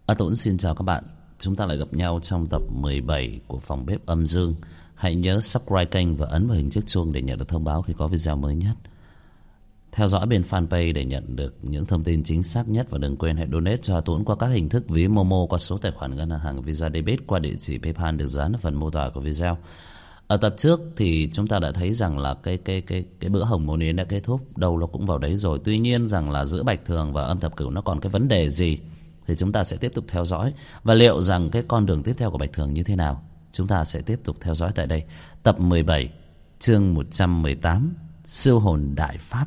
A Tuấn xin chào các bạn. Chúng ta lại gặp nhau trong tập 17 của Phòng Bếp Âm Dương. Hãy nhớ subscribe kênh và ấn vào hình chiếc chuông để nhận được thông báo khi có video mới nhất. Theo dõi bên fanpage để nhận được những thông tin chính xác nhất. Và đừng quên hãy donate cho A Tuấn qua các hình thức ví Momo, qua số tài khoản ngân hàng Visa Debit, qua địa chỉ PayPal được dán ở phần mô tả của video. Ở tập trước thì chúng ta đã thấy rằng là cái bữa hồng môn yến đã kết thúc, đâu nó cũng vào đấy rồi. Tuy nhiên rằng là giữa Bạch Thường và Âm Thập Cửu nó còn cái vấn đề gì thì chúng ta sẽ tiếp tục theo dõi. Và liệu rằng cái con đường tiếp theo của Bạch Thường như thế nào, chúng ta sẽ tiếp tục theo dõi tại đây. Tập 17, chương 118, Siêu hồn đại pháp.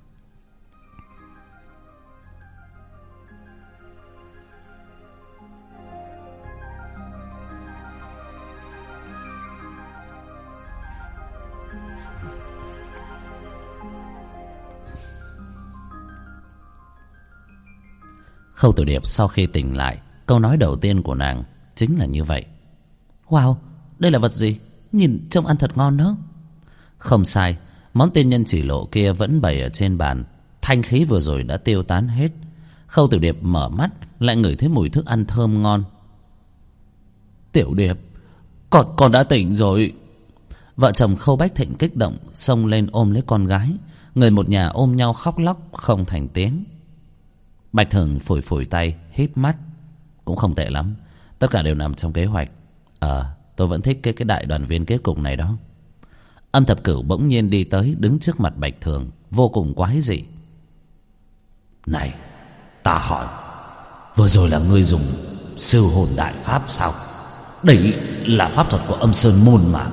Khâu Tiểu Điệp sau khi tỉnh lại, câu nói đầu tiên của nàng chính là như vậy. Wow, đây là vật gì? Nhìn trông ăn thật ngon đó. Không sai, món tiên nhân chỉ lộ kia vẫn bày ở trên bàn. Thanh khí vừa rồi đã tiêu tán hết. Khâu Tiểu Điệp mở mắt, lại ngửi thấy mùi thức ăn thơm ngon. Tiểu Điệp, con đã tỉnh rồi. Vợ chồng Khâu Bách Thịnh kích động xông lên ôm lấy con gái. Người một nhà ôm nhau khóc lóc không thành tiếng. Bạch Thường phủi phủi tay, híp mắt. Cũng không tệ lắm, tất cả đều nằm trong kế hoạch. Tôi vẫn thích cái đại đoàn viên kết cục này đó. Âm Thập Cửu bỗng nhiên đi tới, đứng trước mặt Bạch Thường, vô cùng quái dị. Này, ta hỏi, vừa rồi là ngươi dùng siêu hồn đại pháp sao? Đấy là pháp thuật của Âm Sơn Môn mà.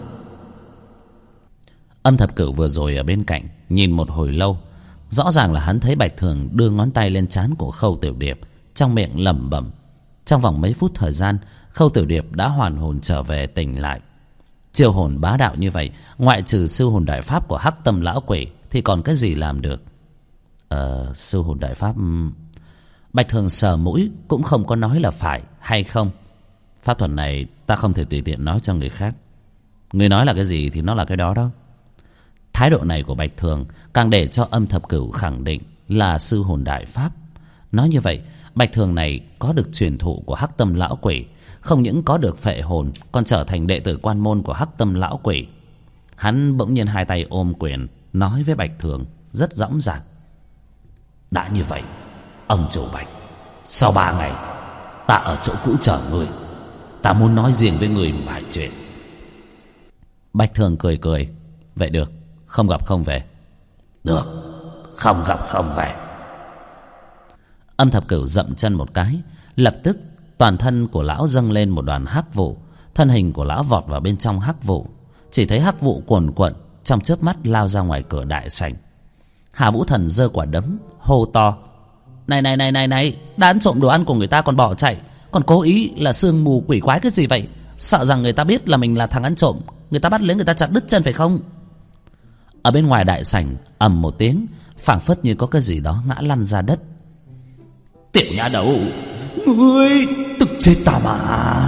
Âm Thập Cửu vừa rồi ở bên cạnh nhìn một hồi lâu. Rõ ràng là hắn thấy Bạch Thường đưa ngón tay lên trán của Khâu Tiểu Điệp, trong miệng lẩm bẩm. Trong vòng mấy phút thời gian, Khâu Tiểu Điệp đã hoàn hồn trở về, tỉnh lại. Chiêu hồn bá đạo như vậy, ngoại trừ siêu hồn đại pháp của Hắc Tâm lão quỷ thì còn cái gì làm được? Siêu hồn đại pháp... Bạch Thường sờ mũi, cũng không có nói là phải hay không. Pháp thuật này ta không thể tùy tiện nói cho người khác. Người nói là cái gì thì nó là cái đó đó. Thái độ này của Bạch Thường càng để cho Âm Thập Cửu khẳng định là sư hồn đại pháp. Nói như vậy, Bạch Thường này có được truyền thụ của Hắc Tâm lão quỷ, không những có được phệ hồn, còn trở thành đệ tử quan môn của Hắc Tâm lão quỷ. Hắn bỗng nhiên hai tay ôm quyền, nói với Bạch Thường rất dõng dạc. Đã như vậy, ông chủ Bạch, sau 3 ngày ta ở chỗ cũ chờ người. Ta muốn nói riêng với người vài chuyện. Bạch Thường cười cười. Vậy được, không gặp không về. Được, không gặp không về. Âm Thập Cửu dậm chân một cái, lập tức toàn thân của lão dâng lên một đoàn hắc vụ. Thân hình của lão vọt vào bên trong hắc vụ. Chỉ thấy hắc vụ cuồn cuộn, trong chớp mắt lao ra ngoài cửa đại sảnh. Hà Vũ Thần giơ quả đấm hô to. Này, đã ăn trộm đồ ăn của người ta còn bỏ chạy, còn cố ý là sương mù quỷ quái cái gì vậy? Sợ rằng người ta biết là mình là thằng ăn trộm, người ta bắt lấy người ta chặt đứt chân phải không? Ở bên ngoài đại sảnh ầm một tiếng, phảng phất như có cái gì đó ngã lăn ra đất. Tiểu nha đầu, ngươi tức chết ta mà.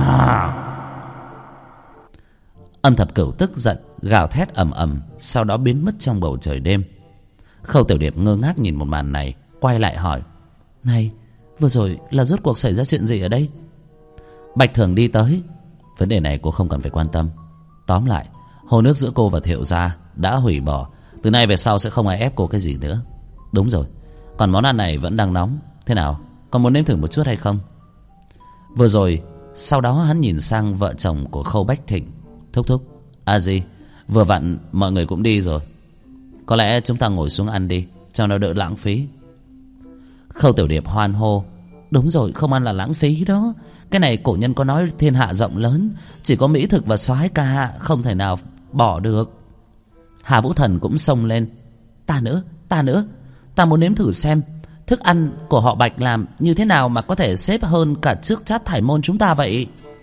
Âm Thập Cửu tức giận gào thét ầm ầm, sau đó biến mất trong bầu trời đêm. Khâu Tiểu Điệp ngơ ngác nhìn một màn này, quay lại hỏi. Này, vừa rồi là rốt cuộc xảy ra chuyện gì ở đây? Bạch Thường đi tới. Vấn đề này cô không cần phải quan tâm. Tóm lại, hồ nước giữa cô và Thiệu gia đã hủy bỏ. Từ nay về sau sẽ không ai ép cô cái gì nữa. Đúng rồi, còn món ăn này vẫn đang nóng. Thế nào, con muốn nếm thử một chút hay không? Vừa rồi, sau đó hắn nhìn sang vợ chồng của Khâu Bách Thịnh. Thúc, gì? Vừa vặn mọi người cũng đi rồi, có lẽ chúng ta ngồi xuống ăn đi, cho nó đỡ lãng phí. Khâu Tiểu Điệp hoan hô. Đúng rồi, không ăn là lãng phí đó. Cái này cổ nhân có nói thiên hạ rộng lớn, chỉ có mỹ thực và soái ca không thể nào bỏ được. Hà Vũ Thần cũng xông lên. Ta nữa, ta muốn nếm thử xem thức ăn của họ Bạch làm như thế nào mà có thể xếp hơn cả trước Trát Thải Môn chúng ta vậy.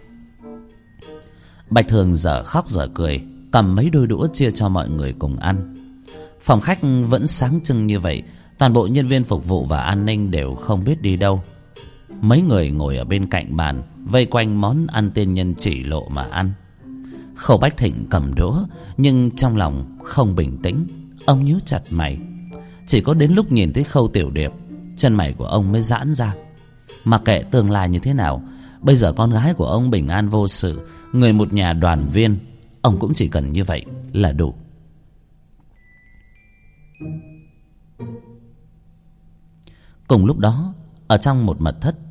Bạch Thường dở khóc dở cười, cầm mấy đôi đũa chia cho mọi người cùng ăn. Phòng khách vẫn sáng trưng như vậy, toàn bộ nhân viên phục vụ và an ninh đều không biết đi đâu. Mấy người ngồi ở bên cạnh bàn, vây quanh món ăn tiên nhân chỉ lộ mà ăn. Khâu Bách Thịnh cầm đũa, nhưng trong lòng không bình tĩnh. Ông nhíu chặt mày. Chỉ có đến lúc nhìn thấy Khâu Tiểu Điệp, chân mày của ông mới giãn ra. Mặc kệ tương lai như thế nào, bây giờ con gái của ông bình an vô sự, người một nhà đoàn viên, ông cũng chỉ cần như vậy là đủ. Cùng lúc đó, ở trong một mật thất,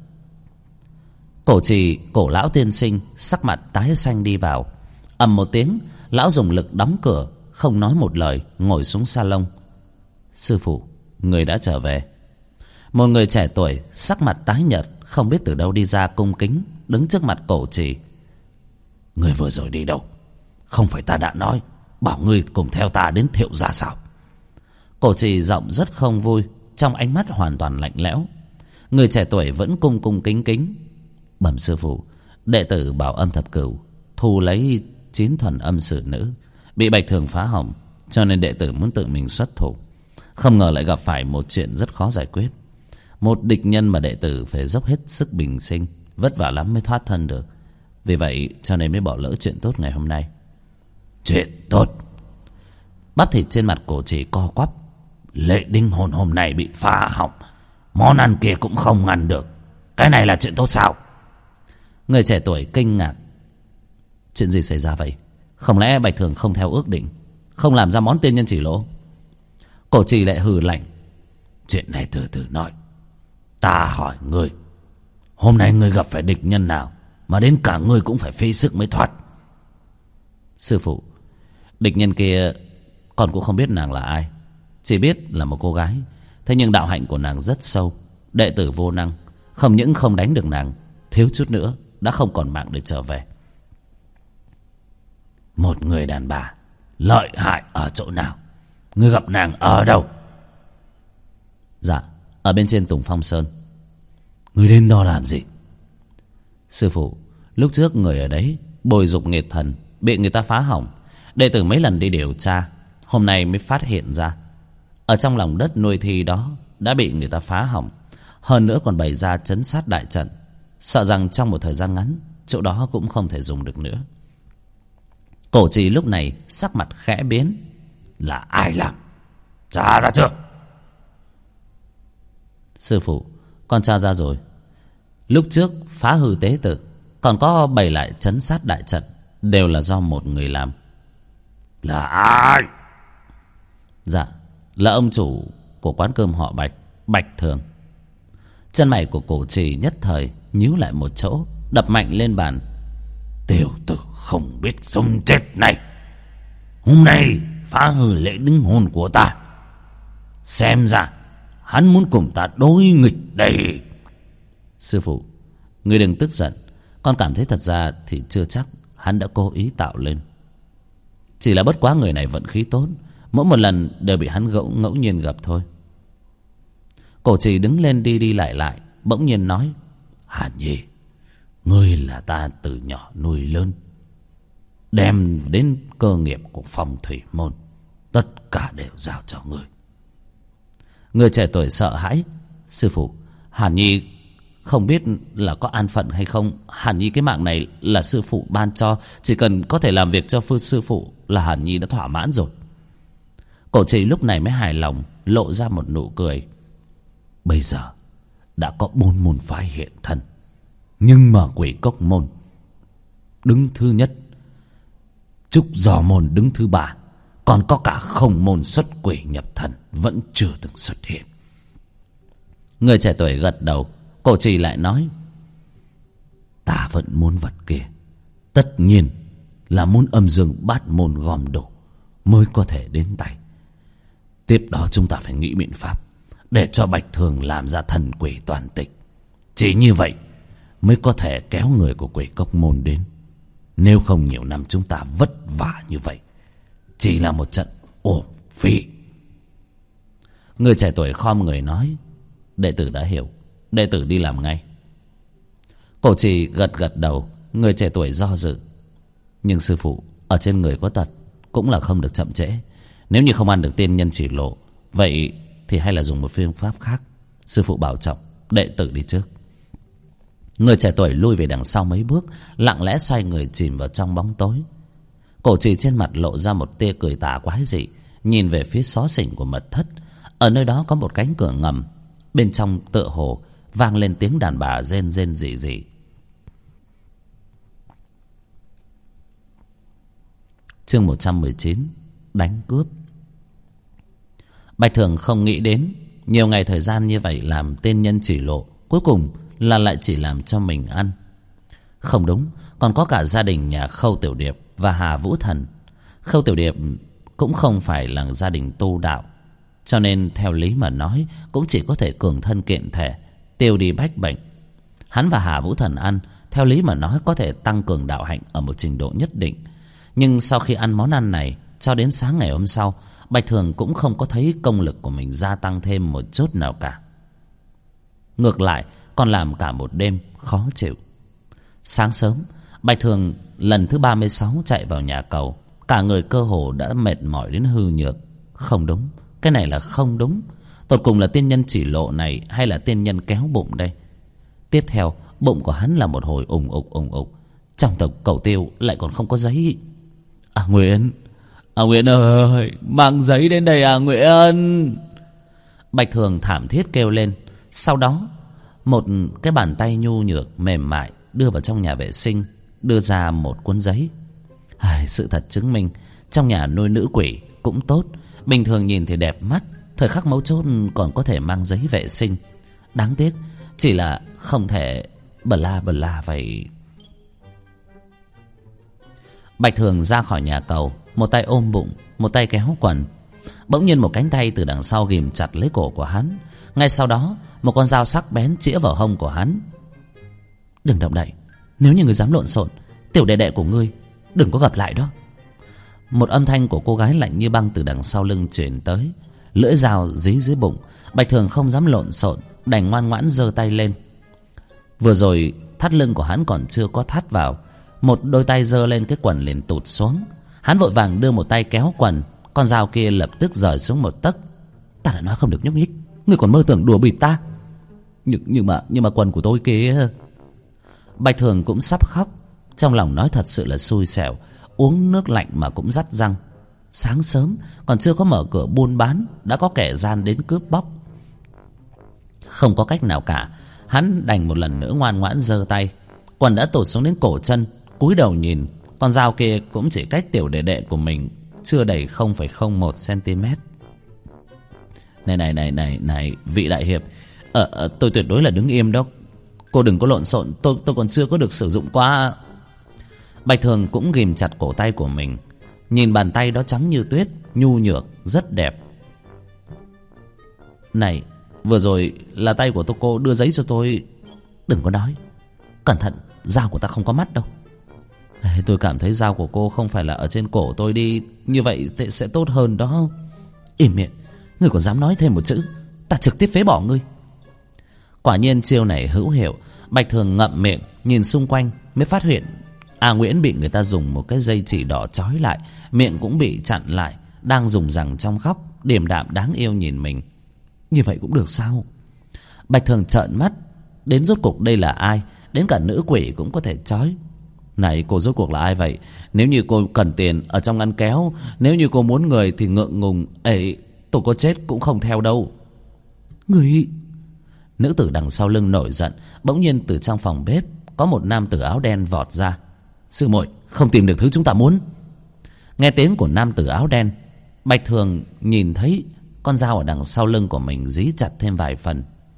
cổ lão tiên sinh sắc mặt tái xanh đi vào. Ầm một tiếng, lão dùng lực đóng cửa, không nói một lời, ngồi xuống salon. Sư phụ, người đã trở về. Một người trẻ tuổi sắc mặt tái nhợt, không biết từ đâu đi ra, cung kính đứng trước mặt cổ trì. Người vừa rồi đi đâu? Không phải ta đã nói bảo ngươi cùng theo ta đến Thiệu gia sao? Cổ trì giọng rất không vui, trong ánh mắt hoàn toàn lạnh lẽo. Người trẻ tuổi vẫn cung cung kính kính. Bẩm sư phụ, đệ tử Bảo Âm Thập Cửu thu lấy 9 thuần âm sử nữ, bị Bạch Thường phá hỏng, cho nên đệ tử muốn tự mình xuất thủ. Không ngờ lại gặp phải một chuyện rất khó giải quyết, một địch nhân mà đệ tử phải dốc hết sức bình sinh, vất vả lắm mới thoát thân được. Vì vậy cho nên mới bỏ lỡ chuyện tốt ngày hôm nay. Chuyện tốt? Bắp thịt trên mặt cổ chỉ co quắp. Lệ đinh hồn hôm nay bị phá hỏng, món ăn kia cũng không ăn được, cái này là chuyện tốt sao? Người trẻ tuổi kinh ngạc. Chuyện gì xảy ra vậy? Không lẽ Bạch Thường không theo ước định, không làm ra món tiên nhân chỉ lỗ? Cổ trì lại hừ lạnh. Chuyện này từ từ nói. Ta hỏi ngươi, hôm nay ngươi gặp phải địch nhân nào mà đến cả ngươi cũng phải phí sức mới thoát? Sư phụ, địch nhân kia con cũng không biết nàng là ai, chỉ biết là một cô gái. Thế nhưng đạo hạnh của nàng rất sâu, đệ tử vô năng, không những không đánh được nàng, thiếu chút nữa đã không còn mạng để trở về. Một người đàn bà lợi hại ở chỗ nào? Ngươi gặp nàng ở đâu? Dạ, ở bên trên Tùng Phong Sơn. Ngươi đến đó làm gì? Sư phụ, lúc trước người ở đấy bồi dục nghiệt thần, bị người ta phá hỏng. Đệ tử mấy lần đi điều tra, hôm nay mới phát hiện ra ở trong lòng đất nuôi thi đó đã bị người ta phá hỏng. Hơn nữa còn bày ra trấn sát đại trận, sợ rằng trong một thời gian ngắn chỗ đó cũng không thể dùng được nữa. Cổ trì lúc này sắc mặt khẽ biến. Là ai làm? Tra ra chưa? Sư phụ, con tra ra rồi. Lúc trước phá hư tế tự, còn có bày lại trấn sát đại trận, đều là do một người làm. Là ai? Dạ, là ông chủ của quán cơm họ Bạch, Bạch Thường. Chân mày của cổ trì nhất thời nhíu lại một chỗ, đập mạnh lên bàn. Tiểu tử không biết sống chết này, hôm nay phá hư lễ đính hôn của ta, xem ra hắn muốn cùng ta đối nghịch đây. Sư phụ, ngươi đừng tức giận, con cảm thấy thật ra thì chưa chắc hắn đã cố ý tạo lên. Chỉ là bất quá người này vận khí tốt, mỗi một lần đều bị hắn ngẫu nhiên gặp thôi. Cổ trì đứng lên đi đi lại lại, bỗng nhiên nói. Hàn Nhi, ngươi là ta từ nhỏ nuôi lớn, đem đến cơ nghiệp của Phong Thủy Môn, tất cả đều giao cho ngươi. Người trẻ tuổi sợ hãi. Sư phụ, Hàn Nhi không biết là có an phận hay không. Hàn Nhi cái mạng này là sư phụ ban cho, chỉ cần có thể làm việc cho sư phụ là Hàn Nhi đã thỏa mãn rồi. Cổ trì lúc này mới hài lòng, lộ ra một nụ cười. Bây giờ đã có 4 môn phái hiện thân, nhưng mà Quỷ Cốc Môn đứng thứ nhất, Trúc Giò Môn đứng thứ 3, còn có cả Không Môn xuất quỷ nhập thần vẫn chưa từng xuất hiện. Người trẻ tuổi gật đầu. Cổ trì lại nói. Ta vẫn muốn vật kia, tất nhiên là muốn âm dương bát môn gom đủ mới có thể đến tay. Tiếp đó chúng ta phải nghĩ biện pháp để cho Bạch Thường làm ra thần quỷ toàn tịch. Chỉ như vậy mới có thể kéo người của Quỷ Cốc Môn đến. Nếu không nhiều năm chúng ta vất vả như vậy chỉ là một trận uổng phí. Người trẻ tuổi khom người nói. Đệ tử đã hiểu, đệ tử đi làm ngay. Cổ trì gật gật đầu. Người trẻ tuổi do dự. Nhưng sư phụ, ở trên người có tật cũng là không được chậm trễ. Nếu như không ăn được tiên nhân chỉ lộ, vậy thì hay là dùng một phương pháp khác. Sư phụ bảo trọng, đệ tử đi trước. Người trẻ tuổi lui về đằng sau mấy bước, lặng lẽ xoay người chìm vào trong bóng tối. Cổ trì trên mặt lộ ra một tia cười tà quái dị, nhìn về phía xó xỉnh của mật thất. Ở nơi đó có một cánh cửa ngầm, bên trong tựa hồ vang lên tiếng đàn bà rên rên rỉ rỉ. Chương 119: Đánh cướp. Bạch Thường không nghĩ đến nhiều ngày thời gian như vậy làm tên nhân chỉ lộ, cuối cùng là lại chỉ làm cho mình ăn. Không đúng, còn có cả gia đình nhà Khâu Tiểu Điệp và Hà Vũ Thần. Khâu Tiểu Điệp cũng không phải là gia đình tu đạo, cho nên theo lý mà nói cũng chỉ có thể cường thân kiện thể, tiêu đi bách bệnh. Hắn và Hà Vũ Thần ăn, theo lý mà nói có thể tăng cường đạo hạnh ở một trình độ nhất định. Nhưng sau khi ăn món ăn này, cho đến sáng ngày hôm sau, Bạch Thường cũng không có thấy công lực của mình gia tăng thêm một chút nào cả. Ngược lại còn làm cả một đêm khó chịu. Sáng sớm, Bạch Thường lần thứ 36 chạy vào nhà cầu. Cả người cơ hồ đã mệt mỏi đến hư nhược. Không đúng, cái này là không đúng. Tột cùng là tiên nhân chỉ lộ này hay là tiên nhân kéo bụng đây? Tiếp theo, bụng của hắn là một hồi ùng ục. Trong tộc cầu tiêu lại còn không có giấy. Nguyễn ơi, mang giấy đến đây Nguyễn. Bạch Thường thảm thiết kêu lên. Sau đó một cái bàn tay nhu nhược mềm mại đưa vào trong nhà vệ sinh, đưa ra một cuốn giấy. Sự thật chứng minh trong nhà nuôi nữ quỷ cũng tốt, bình thường nhìn thì đẹp mắt, thời khắc mấu chốt còn có thể mang giấy vệ sinh. Đáng tiếc chỉ là không thể bla bla vậy. Bạch Thường ra khỏi nhà cầu, một tay ôm bụng, một tay kéo quần. Bỗng nhiên một cánh tay từ đằng sau ghìm chặt lấy cổ của hắn. Ngay sau đó một con dao sắc bén chĩa vào hông của hắn. Đừng động đậy, nếu như ngươi dám lộn xộn, tiểu đệ đệ của ngươi đừng có gặp lại đó. Một âm thanh của cô gái lạnh như băng từ đằng sau lưng truyền tới. Lưỡi dao dí dưới bụng. Bạch Thường không dám lộn xộn, đành ngoan ngoãn giơ tay lên. Vừa rồi thắt lưng của hắn còn chưa có thắt vào, một đôi tay giơ lên cái quần liền tụt xuống. Hắn vội vàng đưa một tay kéo quần, con dao kia lập tức rời xuống một tấc. Ta đã nói không được nhúc nhích, ngươi còn mơ tưởng đùa bịp ta. Nhưng mà quần của tôi kia. Bạch Thường cũng sắp khóc. Trong lòng nói thật sự là xui xẻo, uống nước lạnh mà cũng rắt răng. Sáng sớm còn chưa có mở cửa buôn bán, đã có kẻ gian đến cướp bóc. Không có cách nào cả, hắn đành một lần nữa ngoan ngoãn giơ tay. Quần đã tụt xuống đến cổ chân. Cúi đầu nhìn, con dao kia cũng chỉ cách tiểu đệ đệ của mình chưa đầy 0,01 cm. Này, vị đại hiệp, tôi tuyệt đối là đứng im đó. Cô đừng có lộn xộn, tôi còn chưa có được sử dụng qua. Bạch Thường cũng ghìm chặt cổ tay của mình. Nhìn bàn tay đó trắng như tuyết, nhu nhược, rất đẹp. Này, vừa rồi là tay của cô đưa giấy cho tôi. Đừng có nói, cẩn thận, dao của ta không có mắt đâu. Tôi cảm thấy dao của cô không phải là ở trên cổ tôi đi, như vậy sẽ tốt hơn đó. Im miệng, ngươi còn dám nói thêm một chữ, ta trực tiếp phế bỏ ngươi. Quả nhiên chiêu này hữu hiệu. Bạch Thường ngậm miệng, nhìn xung quanh mới phát hiện Nguyễn bị người ta dùng một cái dây chỉ đỏ trói lại, miệng cũng bị chặn lại, đang dùng rằng trong khóc, điềm đạm đáng yêu nhìn mình. Như vậy cũng được sao? Bạch Thường trợn mắt. Đến rốt cuộc đây là ai? Đến cả nữ quỷ cũng có thể trói. Này, cô rốt cuộc là ai vậy? Nếu như cô cần tiền ở trong ngăn kéo, nếu như cô muốn người thì ngượng ngùng ấy, tôi có chết cũng không theo đâu. Người... Nữ tử đằng sau lưng nổi giận. Bỗng nhiên từ trong phòng bếp có một nam tử áo đen vọt ra. Sư muội, không tìm được thứ chúng ta muốn. Nghe tiếng của nam tử áo đen, Bạch Thường nhìn thấy con dao ở đằng sau lưng của mình dí chặt thêm vài phần.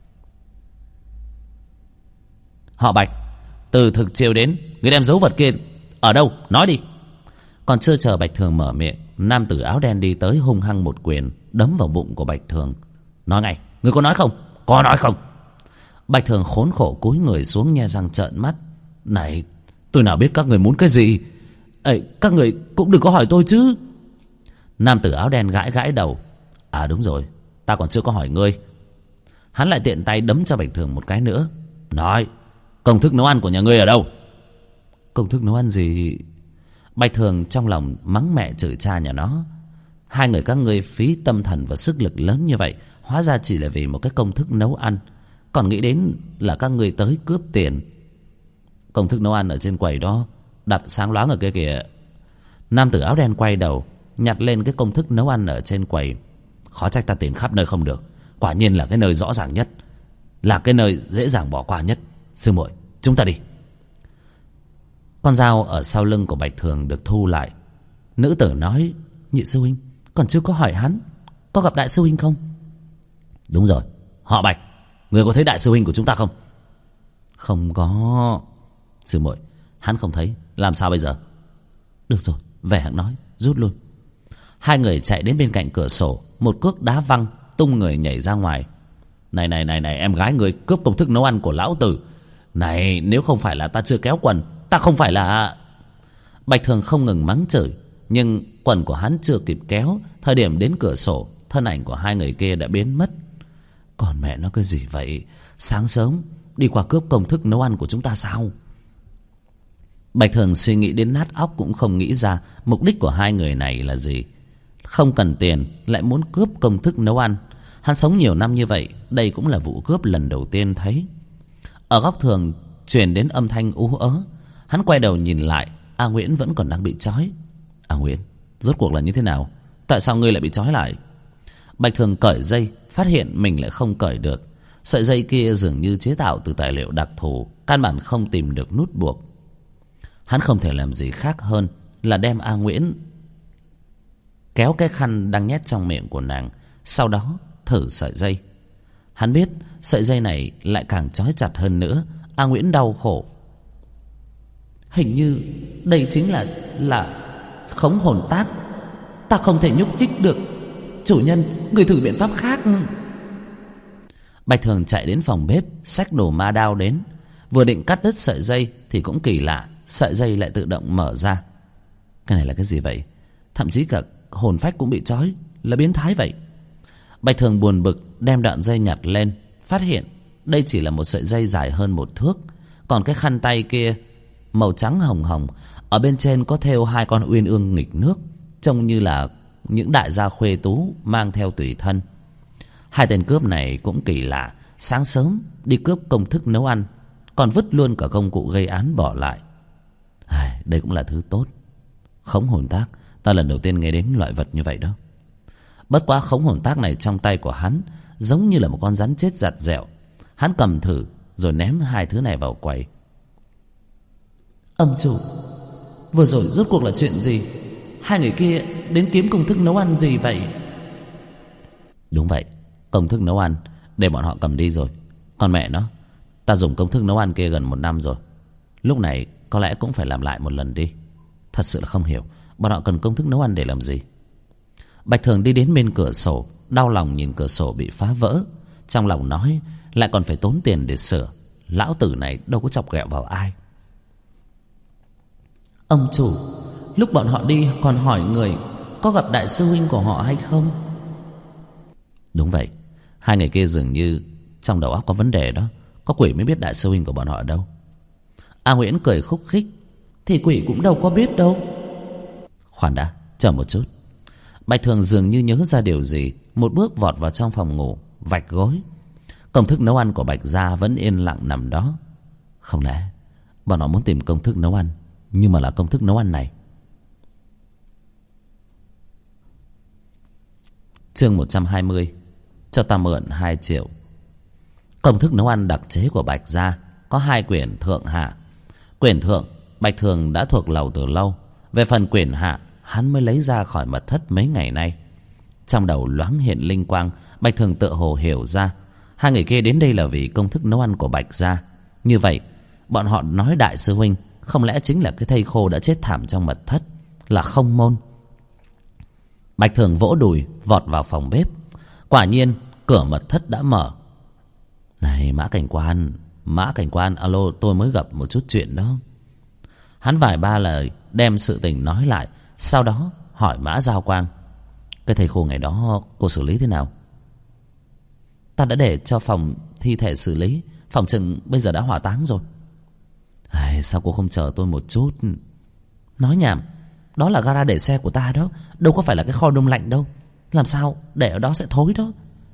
Họ Bạch, từ thực chiều đến, người đem dấu vật kia ở đâu? Nói đi. Còn chưa chờ Bạch Thường mở miệng, nam tử áo đen đi tới hung hăng một quyền đấm vào bụng của Bạch Thường. Nói ngay, người có nói không? Có nói không? Bạch Thường khốn khổ cúi người xuống nhe răng trợn mắt. Này, tôi nào biết các người muốn cái gì? Các người cũng đừng có hỏi tôi chứ. Nam tử áo đen gãi gãi đầu. Đúng rồi, ta còn chưa có hỏi ngươi. Hắn lại tiện tay đấm cho Bạch Thường một cái nữa. Nói, công thức nấu ăn của nhà ngươi ở đâu? Công thức nấu ăn gì? Bạch Thường trong lòng mắng mẹ chửi cha nhà nó. Hai người các ngươi phí tâm thần và sức lực lớn như vậy, hóa ra chỉ là vì một cái công thức nấu ăn, còn nghĩ đến là các ngươi tới cướp tiền. Công thức nấu ăn ở trên quầy đó, đặt sáng loáng ở kia kìa. Nam tử áo đen quay đầu nhặt lên cái công thức nấu ăn ở trên quầy. Khó trách ta tìm khắp nơi không được, quả nhiên là cái nơi rõ ràng nhất là cái nơi dễ dàng bỏ qua nhất. Sư muội, chúng ta đi. Con dao ở sau lưng của Bạch Thường được thu lại. Nữ tử nói: Nhị sư huynh, còn chưa có hỏi hắn có gặp đại sư huynh không? Đúng rồi, họ Bạch, người có thấy đại sư huynh của chúng ta không? Không có. Sư muội, hắn không thấy, làm sao bây giờ? Được rồi, về hãng nói, rút luôn. Hai người chạy đến bên cạnh cửa sổ, một cước đá văng, tung người nhảy ra ngoài. Này, em gái người cướp công thức nấu ăn của lão tử. Này, nếu không phải là ta chưa kéo quần, ta không phải là... Bạch Thường không ngừng mắng chửi, nhưng quần của hắn chưa kịp kéo, thời điểm đến cửa sổ, thân ảnh của hai người kia đã biến mất. Còn mẹ nó cái gì vậy? Sáng sớm đi qua cướp công thức nấu ăn của chúng ta sao? Bạch Thường suy nghĩ đến nát óc cũng không nghĩ ra mục đích của hai người này là gì. Không cần tiền lại muốn cướp công thức nấu ăn. Hắn sống nhiều năm như vậy, đây cũng là vụ cướp lần đầu tiên thấy. Ở góc tường truyền đến âm thanh ú ớ. Hắn quay đầu nhìn lại, A Nguyễn vẫn còn đang bị trói. A Nguyễn, rốt cuộc là như thế nào? Tại sao ngươi lại bị trói lại? Bạch Thường cởi dây, phát hiện mình lại không cởi được. Sợi dây kia dường như chế tạo từ tài liệu đặc thù, căn bản không tìm được nút buộc. Hắn không thể làm gì khác hơn là đem A Nguyễn kéo cái khăn đang nhét trong miệng của nàng, sau đó thử sợi dây. Hắn biết sợi dây này lại càng trói chặt hơn nữa. A Nguyễn đau khổ. Hình như đây chính là khống hồn tác. Ta không thể nhúc nhích được. Chủ nhân, người thử biện pháp khác. Bạch Thường chạy đến phòng bếp, xách đồ ma đao đến. Vừa định cắt đứt sợi dây thì cũng kỳ lạ, sợi dây lại tự động mở ra. Cái này là cái gì vậy? Thậm chí cả hồn phách cũng bị trói, là biến thái vậy. Bạch Thường buồn bực đem đoạn dây nhặt lên, phát hiện đây chỉ là một sợi dây dài hơn 1 thước. Còn cái khăn tay kia màu trắng hồng hồng, ở bên trên có thêu 2 con uyên ương nghịch nước, trông như là những đại gia khuê tú mang theo tùy thân. Hai tên cướp này cũng kỳ lạ, sáng sớm đi cướp công thức nấu ăn, còn vứt luôn cả công cụ gây án bỏ lại. Đây cũng là thứ tốt. Khống hồn tác, ta lần đầu tiên nghe đến loại vật như vậy đó. Bất quá khống hồn tác này trong tay của hắn giống như là một con rắn chết giặt dẹo. Hắn cầm thử rồi ném 2 thứ này vào quầy. Ông chủ, vừa rồi rốt cuộc là chuyện gì? Hai người kia đến kiếm công thức nấu ăn gì vậy? Đúng vậy, công thức nấu ăn để bọn họ cầm đi rồi. Còn mẹ nó, ta dùng công thức nấu ăn kia gần 1 năm rồi. Lúc này có lẽ cũng phải làm lại một lần đi. Thật sự là không hiểu bọn họ cần công thức nấu ăn để làm gì. Bạch Thường đi đến bên cửa sổ, đau lòng nhìn cửa sổ bị phá vỡ. Trong lòng nói, lại còn phải tốn tiền để sửa. Lão tử này đâu có chọc ghẹo vào ai. Ông chủ, lúc bọn họ đi còn hỏi người có gặp đại sư huynh của họ hay không? Đúng vậy, hai người kia dường như trong đầu óc có vấn đề đó. Có quỷ mới biết đại sư huynh của bọn họ ở đâu. A Nguyễn cười khúc khích. Thì quỷ cũng đâu có biết đâu. Khoan đã, chờ một chút. Bạch Thường dường như nhớ ra điều gì, một bước vọt vào trong phòng ngủ, vạch gối. Công thức nấu ăn của Bạch gia vẫn yên lặng nằm đó. Không lẽ bọn họ muốn tìm công thức nấu ăn, nhưng mà là công thức nấu ăn này? Chương 120. Cho ta mượn 2 triệu. Công thức nấu ăn đặc chế của Bạch gia có 2 quyển thượng hạ. Quyển thượng Bạch Thường đã thuộc lầu từ lâu. Về phần quyển hạ, hắn mới lấy ra khỏi mật thất mấy ngày nay. Trong đầu loáng hiện linh quang, Bạch Thường tựa hồ hiểu ra hai người kia đến đây là vì công thức nấu ăn của Bạch gia. Như vậy bọn họ nói đại sư huynh không lẽ chính là cái thây khô đã chết thảm trong mật thất, là Không Môn. Bạch Thường vỗ đùi vọt vào phòng bếp. Quả nhiên cửa mật thất đã mở. Này Mã Cảnh Quan, alo, tôi mới gặp một chút chuyện đó. Hắn vài ba lời đem sự tình nói lại, sau đó hỏi Mã Giao Quang, cái thầy khô ngày đó cô xử lý thế nào? Ta đã để cho phòng thi thể xử lý, phòng chừng bây giờ đã hỏa táng rồi. Sao cô không chờ tôi một chút? Nói nhảm, đó là gara để xe của ta đó, đâu có phải là cái kho đông lạnh đâu. Làm sao để ở đó sẽ thối đó.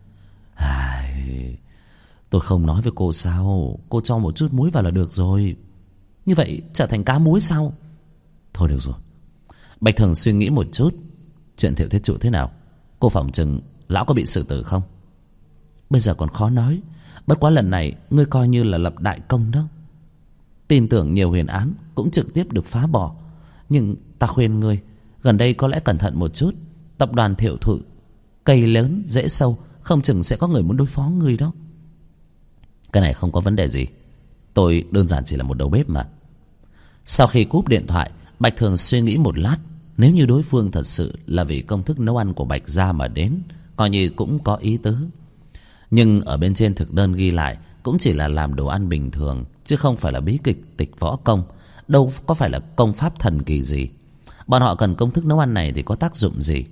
Tôi không nói với cô sao? Cô cho một chút muối vào là được rồi. Như vậy trở thành cá muối sao? Thôi được rồi. Bạch Thường suy nghĩ một chút. Chuyện Thiệu Thiết Trụ thế nào? Cô phỏng chừng lão có bị xử tử không? Bây giờ còn khó nói. Bất quá lần này ngươi coi như là lập đại công đó. Tin tưởng nhiều huyền án cũng trực tiếp được phá bỏ. Nhưng ta khuyên ngươi gần đây có lẽ cẩn thận một chút. Tập đoàn Thiệu Thụy cây lớn rễ sâu, không chừng sẽ có người muốn đối phó ngươi đó. Cái này không có vấn đề gì, tôi đơn giản chỉ là một đầu bếp mà. Sau khi cúp điện thoại, Bạch Thường suy nghĩ một lát. Nếu như đối phương thật sự là vì công thức nấu ăn của Bạch gia mà đến, coi như cũng có ý tứ. Nhưng ở bên trên thực đơn ghi lại cũng chỉ là làm đồ ăn bình thường, chứ không phải là bí kịch tịch võ công, đâu có phải là công pháp thần kỳ gì. Bọn họ cần công thức nấu ăn này thì có tác dụng gì?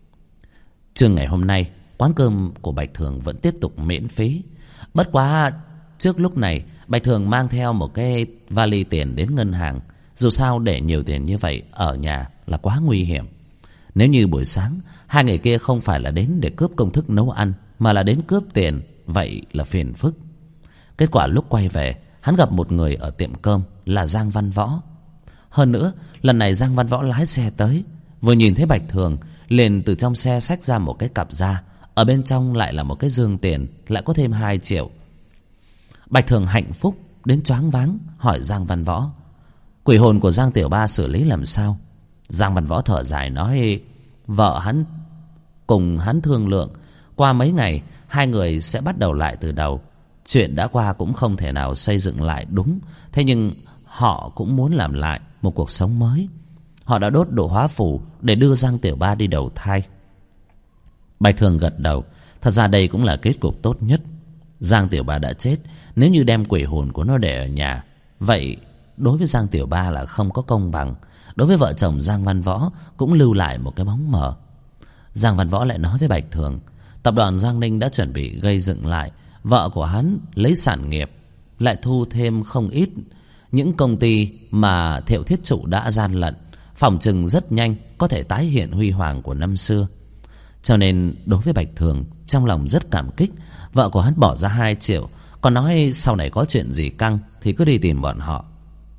Trưa ngày hôm nay, quán cơm của Bạch Thường vẫn tiếp tục miễn phí. Bất quá trước lúc này, Bạch Thường mang theo một cái vali tiền đến ngân hàng. Dù sao để nhiều tiền như vậy ở nhà là quá nguy hiểm. Nếu như buổi sáng hai người kia không phải là đến để cướp công thức nấu ăn, mà là đến cướp tiền, vậy là phiền phức. Kết quả lúc quay về, hắn gặp một người ở tiệm cơm là Giang Văn Võ. Hơn nữa, lần này Giang Văn Võ lái xe tới, vừa nhìn thấy Bạch Thường liền từ trong xe xách ra một cái cặp ra. Ở bên trong lại là một cái dương tiền, lại có thêm 2 triệu. Bạch Thường hạnh phúc đến choáng váng, hỏi Giang Văn Võ: quỷ hồn của Giang tiểu ba xử lý làm sao? Giang Văn Võ thở dài nói: vợ hắn cùng hắn thương lượng, qua mấy ngày hai người sẽ bắt đầu lại từ đầu. Chuyện đã qua cũng không thể nào xây dựng lại đúng. Thế nhưng họ cũng muốn làm lại một cuộc sống mới. Họ đã đốt độ hóa phù để đưa Giang tiểu ba đi đầu thai. Bạch Thường gật đầu. Thật ra đây cũng là kết cục tốt nhất. Giang tiểu ba đã chết, nếu như đem quỷ hồn của nó để ở nhà, vậy đối với Giang tiểu ba là không có công bằng. Đối với vợ chồng Giang Văn Võ cũng lưu lại một cái bóng mờ. Giang Văn Võ lại nói với Bạch Thường: tập đoàn Giang Ninh đã chuẩn bị gây dựng lại. Vợ của hắn lấy sản nghiệp, lại thu thêm không ít những công ty mà Thiệu Thiết Trụ đã gian lận. Phỏng chừng rất nhanh có thể tái hiện huy hoàng của năm xưa. Cho nên đối với Bạch Thường, trong lòng rất cảm kích. Vợ của hắn bỏ ra 2 triệu, còn nói sau này có chuyện gì căng thì cứ đi tìm bọn họ.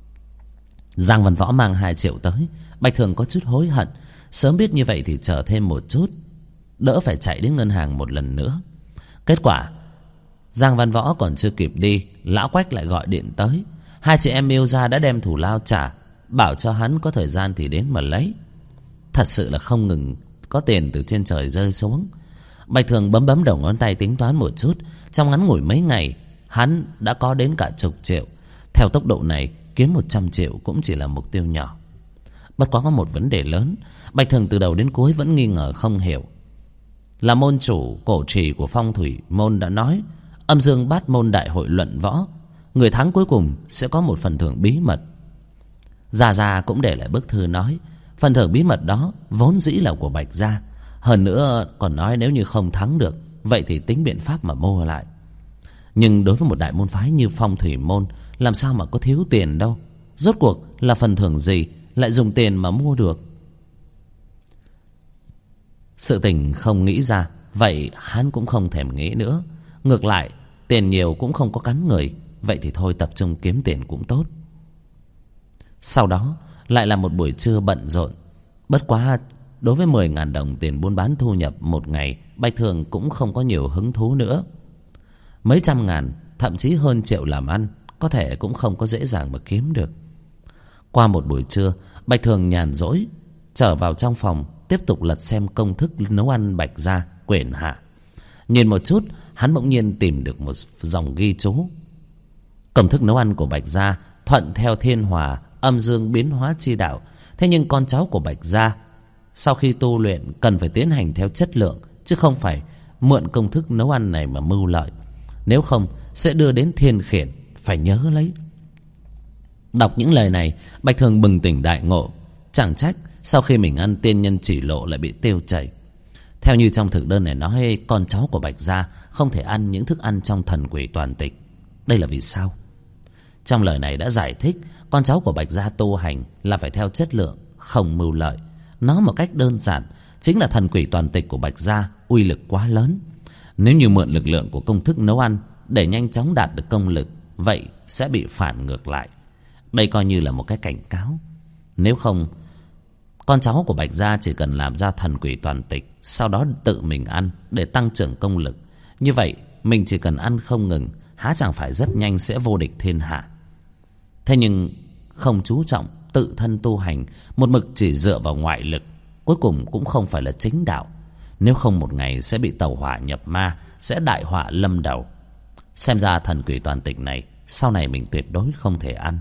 Giang Văn Võ mang 2 triệu tới, Bạch Thường có chút hối hận. Sớm biết như vậy thì chờ thêm một chút, đỡ phải chạy đến ngân hàng một lần nữa. Kết quả Giang Văn Võ còn chưa kịp đi, lão Quách lại gọi điện tới. Hai chị em yêu ra đã đem thù lao trả, bảo cho hắn có thời gian thì đến mà lấy. Thật sự là không ngừng có tiền từ trên trời rơi xuống. Bạch Thường bấm đầu ngón tay tính toán một chút. Trong ngắn ngủi mấy ngày, hắn đã có đến cả chục triệu. Theo tốc độ này, kiếm 100 triệu cũng chỉ là mục tiêu nhỏ. Bất quá có một vấn đề lớn, Bạch Thường từ đầu đến cuối vẫn nghi ngờ không hiểu. Là môn chủ cổ trì của Phong Thủy môn đã nói, âm dương bát môn đại hội luận võ, người thắng cuối cùng sẽ có một phần thưởng bí mật. Gia Gia cũng để lại bức thư nói, phần thưởng bí mật đó vốn dĩ là của Bạch gia. Hơn nữa còn nói nếu như không thắng được, vậy thì tính biện pháp mà mua lại. Nhưng đối với một đại môn phái như Phong Thủy môn, làm sao mà có thiếu tiền đâu. Rốt cuộc là phần thưởng gì lại dùng tiền mà mua được? Sự tình không nghĩ ra, vậy hắn cũng không thèm nghĩ nữa. Ngược lại, tiền nhiều cũng không có cắn người, vậy thì thôi tập trung kiếm tiền cũng tốt. Sau đó lại là một buổi trưa bận rộn. Bất quá đối với 10.000 đồng tiền buôn bán thu nhập một ngày, Bạch Thường cũng không có nhiều hứng thú nữa. Mấy trăm ngàn, thậm chí hơn triệu làm ăn, có thể cũng không có dễ dàng mà kiếm được. Qua một buổi trưa, Bạch Thường nhàn rỗi trở vào trong phòng, tiếp tục lật xem công thức nấu ăn Bạch gia quyển hạ. Nhìn một chút, hắn bỗng nhiên tìm được một dòng ghi chú. Công thức nấu ăn của Bạch gia thuận theo thiên hòa âm dương biến hóa chi đạo. Thế nhưng con cháu của Bạch gia sau khi tu luyện cần phải tiến hành theo chất lượng, chứ không phải mượn công thức nấu ăn này mà mưu lợi. Nếu không sẽ đưa đến thiên khiển, phải nhớ lấy. Đọc những lời này, Bạch Thường bừng tỉnh đại ngộ. Chẳng trách sau khi mình ăn tiên nhân chỉ lộ lại bị tiêu chảy. Theo như trong thực đơn này nói, con cháu của Bạch gia không thể ăn những thức ăn trong thần quỷ toàn tịch. Đây là vì sao? Trong lời này đã giải thích con cháu của Bạch gia tu hành là phải theo chất lượng, không mưu lợi. Nói một cách đơn giản, chính là thần quỷ toàn tịch của Bạch gia uy lực quá lớn. Nếu như mượn lực lượng của công thức nấu ăn để nhanh chóng đạt được công lực, vậy sẽ bị phản ngược lại. Đây coi như là một cái cảnh cáo. Nếu không, con cháu của Bạch gia chỉ cần làm ra thần quỷ toàn tịch, sau đó tự mình ăn để tăng trưởng công lực. Như vậy mình chỉ cần ăn không ngừng, há chẳng phải rất nhanh sẽ vô địch thiên hạ. Thế nhưng không chú trọng tự thân tu hành, một mực chỉ dựa vào ngoại lực, cuối cùng cũng không phải là chính đạo. Nếu không một ngày sẽ bị tẩu hỏa nhập ma, sẽ đại họa lâm đầu. Xem ra thần quỷ toàn tịch này sau này mình tuyệt đối không thể ăn.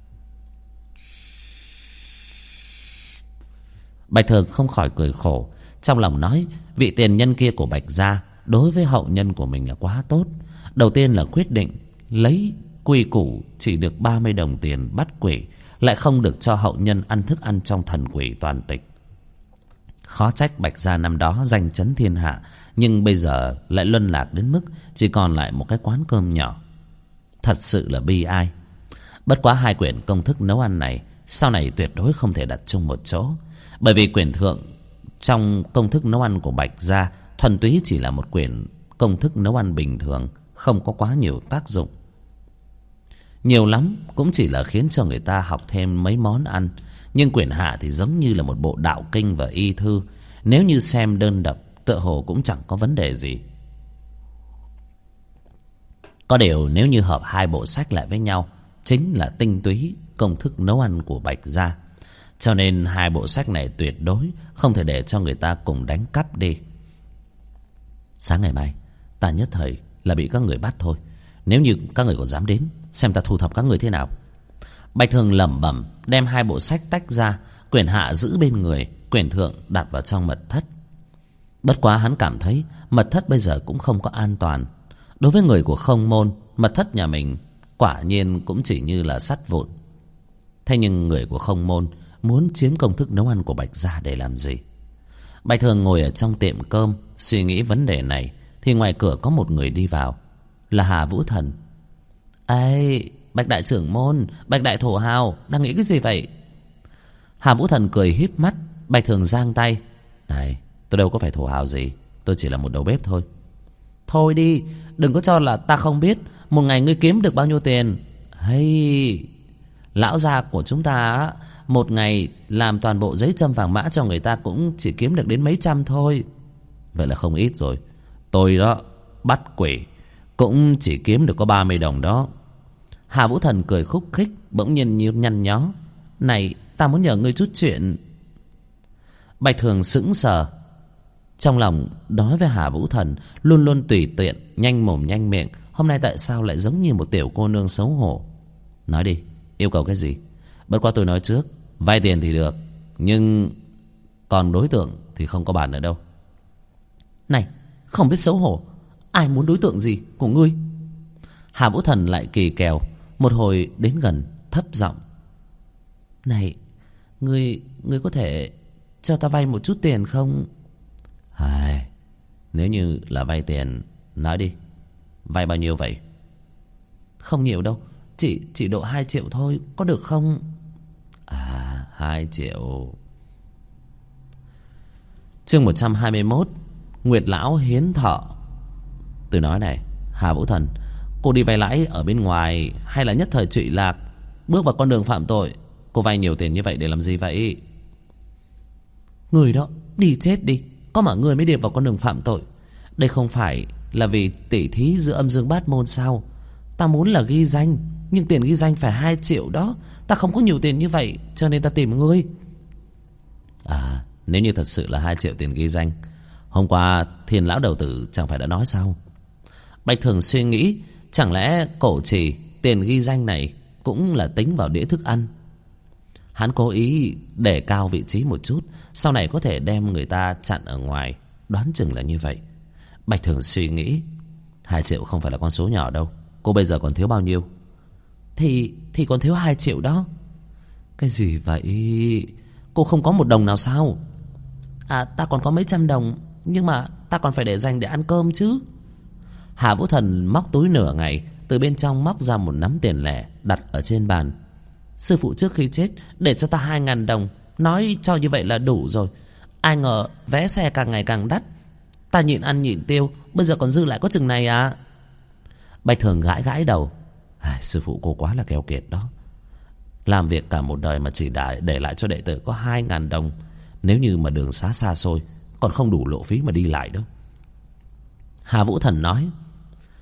Bạch Thường không khỏi cười khổ, trong lòng nói vị tiền nhân kia của Bạch gia đối với hậu nhân của mình là quá tốt. Đầu tiên là quyết định lấy quy củ chỉ được 30 đồng tiền bắt quỷ, lại không được cho hậu nhân ăn thức ăn trong thần quỷ toàn tịch. Khó trách Bạch gia năm đó danh chấn thiên hạ, nhưng bây giờ lại luân lạc đến mức chỉ còn lại một cái quán cơm nhỏ. Thật sự là bi ai. Bất quá 2 quyển công thức nấu ăn này sau này tuyệt đối không thể đặt chung một chỗ, bởi vì quyển thượng trong công thức nấu ăn của Bạch gia thuần túy chỉ là một quyển công thức nấu ăn bình thường, không có quá nhiều tác dụng. Nhiều lắm cũng chỉ là khiến cho người ta học thêm mấy món ăn. Nhưng quyển hạ thì giống như là một bộ đạo kinh và y thư, nếu như xem đơn độc tựa hồ cũng chẳng có vấn đề gì. Có điều nếu như hợp 2 bộ sách lại với nhau, chính là tinh túy công thức nấu ăn của Bạch gia. Cho nên 2 bộ sách này tuyệt đối không thể để cho người ta cùng đánh cắp đi. Sáng ngày mai ta nhất thời là bị các người bắt thôi. Nếu như các người còn dám đến, xem ta thu thập các người thế nào. Bạch Thường lẩm bẩm đem 2 bộ sách tách ra, quyển hạ giữ bên người, quyển thượng đặt vào trong mật thất. Bất quá hắn cảm thấy mật thất bây giờ cũng không có an toàn. Đối với người của Không môn, mật thất nhà mình quả nhiên cũng chỉ như là sắt vụn. Thế nhưng người của Không môn muốn chiếm công thức nấu ăn của Bạch gia để làm gì? Bạch Thường ngồi ở trong tiệm cơm suy nghĩ vấn đề này, thì ngoài cửa có một người đi vào, là Hà Vũ Thần. Ê, Bạch đại trưởng môn, Bạch đại thổ hào, đang nghĩ cái gì vậy? Hà Vũ Thần cười híp mắt. Bạch Thường giang tay. Này, tôi đâu có phải thổ hào gì, tôi chỉ là một đầu bếp thôi. Thôi đi, đừng có cho là ta không biết một ngày ngươi kiếm được bao nhiêu tiền. Hay, lão gia của chúng ta một ngày làm toàn bộ giấy châm vàng mã cho người ta cũng chỉ kiếm được đến mấy trăm thôi. Vậy là không ít rồi. Tôi đó bắt quỷ cũng chỉ kiếm được có 30 đồng đó. Hà Vũ Thần cười khúc khích, bỗng nhiên như nhăn nhó. Này, ta muốn nhờ ngươi chút chuyện. Bạch Thường sững sờ, trong lòng nói với Hà Vũ Thần luôn luôn tùy tiện, nhanh mồm nhanh miệng, hôm nay tại sao lại giống như một tiểu cô nương xấu hổ. Nói đi, yêu cầu cái gì? Bất quá tôi nói trước, vay tiền thì được, nhưng còn đối tượng thì không có bàn nữa đâu. Này, không biết xấu hổ, ai muốn đối tượng gì của ngươi? Hà Vũ Thần lại kỳ kèo, một hồi đến gần thấp giọng. Này, ngươi có thể cho ta vay một chút tiền không? Ai, nếu như là vay tiền, nói đi, vay bao nhiêu vậy? Không nhiều đâu, chỉ độ 2 triệu thôi, có được không? À, 2 triệu. Chương 121, Nguyệt lão hiến thọ. Tôi nói này, Hà Vũ Thần, cô đi vay lãi ở bên ngoài hay là nhất thời trụy lạc, bước vào con đường phạm tội? Cô vay nhiều tiền như vậy để làm gì vậy? Người đó, đi chết đi, có mà người mới đi vào con đường phạm tội. Đây không phải là vì tỉ thí giữa âm dương bát môn sao? Ta muốn là ghi danh, nhưng tiền ghi danh phải 2 triệu đó. Ta không có nhiều tiền như vậy, cho nên ta tìm ngươi. À, nếu như thật sự là 2 triệu tiền ghi danh, hôm qua Thiên lão đầu tử chẳng phải đã nói sao? Bạch Thường suy nghĩ, chẳng lẽ cổ trì tiền ghi danh này cũng là tính vào đĩa thức ăn? Hắn cố ý để cao vị trí một chút, sau này có thể đem người ta chặn ở ngoài, đoán chừng là như vậy. Bạch Thường suy nghĩ, 2 triệu không phải là con số nhỏ đâu. Cô bây giờ còn thiếu bao nhiêu? Thì còn thiếu 2 triệu đó. Cái gì vậy? Cô không có 1 đồng nào sao? À, ta còn có mấy trăm đồng, nhưng mà ta còn phải để dành để ăn cơm chứ. Hà Vũ Thần móc túi nửa ngày, từ bên trong móc ra một nắm tiền lẻ đặt ở trên bàn. Sư phụ trước khi chết để cho ta 2.000 đồng, nói cho như vậy là đủ rồi. Ai ngờ vé xe càng ngày càng đắt, ta nhịn ăn nhịn tiêu, bây giờ còn dư lại có chừng này à? Bạch Thường gãi gãi đầu. Sư phụ cô quá là keo kiệt đó. Làm việc cả một đời mà chỉ để lại cho đệ tử có 2.000 đồng. Nếu như mà đường xá xa xôi, còn không đủ lộ phí mà đi lại đâu. Hà Vũ Thần nói,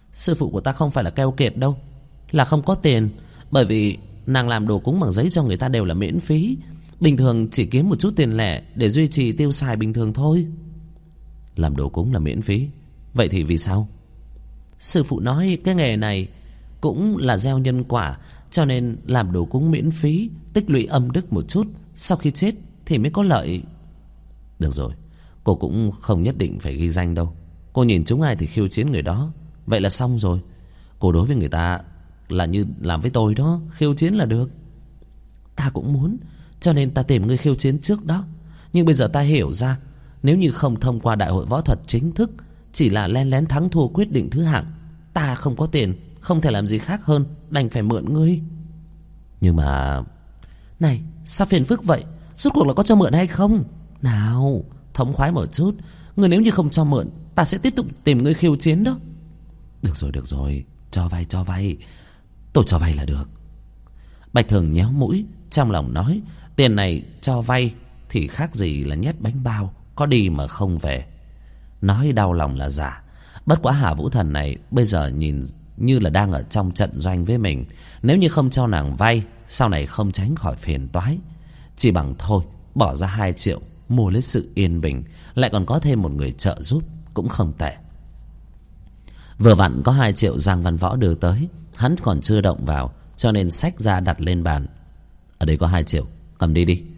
Sư phụ của ta không phải là keo kiệt đâu, là không có tiền. Bởi vì nàng làm đồ cúng bằng giấy cho người ta đều là miễn phí. Bình thường chỉ kiếm một chút tiền lẻ để duy trì tiêu xài bình thường thôi. Làm đồ cúng là miễn phí, vậy thì vì sao? Sư phụ nói cái nghề này cũng là gieo nhân quả, cho nên làm đồ cúng miễn phí, tích lũy âm đức một chút, sau khi chết thì mới có lợi. Được rồi, cô cũng không nhất định phải ghi danh đâu. Cô nhìn chúng ai thì khiêu chiến người đó, vậy là xong rồi. Cô đối với người ta là như làm với tôi đó, khiêu chiến là được. Ta cũng muốn, cho nên ta tìm ngươi khiêu chiến trước đó. Nhưng bây giờ ta hiểu ra, nếu như không thông qua đại hội võ thuật chính thức, chỉ là len lén thắng thua quyết định thứ hạng, ta không có tiền, không thể làm gì khác hơn đành phải mượn ngươi. Nhưng mà... Này, sao phiền phức vậy? Rốt cuộc là có cho mượn hay không? Nào, thống khoái một chút. Ngươi nếu như không cho mượn, ta sẽ tiếp tục tìm ngươi khiêu chiến đó. Được rồi, cho vay. Tôi cho vay là được. Bạch Thường nhéo mũi, trong lòng nói, tiền này cho vay thì khác gì là nhét bánh bao, có đi mà không về. Nói đau lòng là giả. Bất quá Hà Vũ Thần này bây giờ nhìn như là đang ở trong trận doanh với mình. Nếu như không cho nàng vay, sau này không tránh khỏi phiền toái. Chỉ bằng thôi bỏ ra 2 triệu mua lấy sự yên bình, lại còn có thêm một người trợ giúp, cũng không tệ. Vừa vặn có 2 triệu Giang Văn Võ đưa tới, hắn còn chưa động vào, cho nên xách ra đặt lên bàn. Ở đây có 2 triệu, cầm đi đi.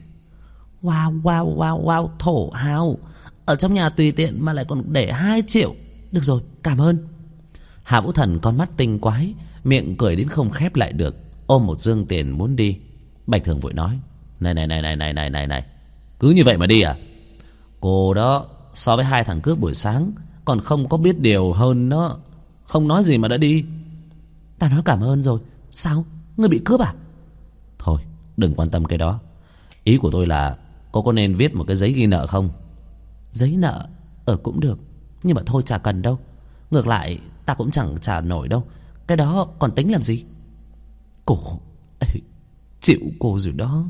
Wow, thổ hào. Ở trong nhà tùy tiện mà lại còn để 2 triệu. Được rồi, cảm ơn. Hạ Vũ Thần con mắt tinh quái, miệng cười đến không khép lại được, ôm một dương tiền muốn đi. Bạch Thường vội nói, Này, cứ như vậy mà đi à? Cô đó so với 2 thằng cướp buổi sáng còn không có biết điều hơn đó. Không nói gì mà đã đi. Ta nói cảm ơn rồi. Sao? Ngươi bị cướp à? Thôi, đừng quan tâm cái đó. Ý của tôi là cô có nên viết một cái giấy ghi nợ không? Giấy nợ? Cũng được. Nhưng mà thôi chả cần đâu. Ngược lại ta cũng chẳng trả nổi đâu. Cái đó còn tính làm gì? Cô chịu cô rồi đó.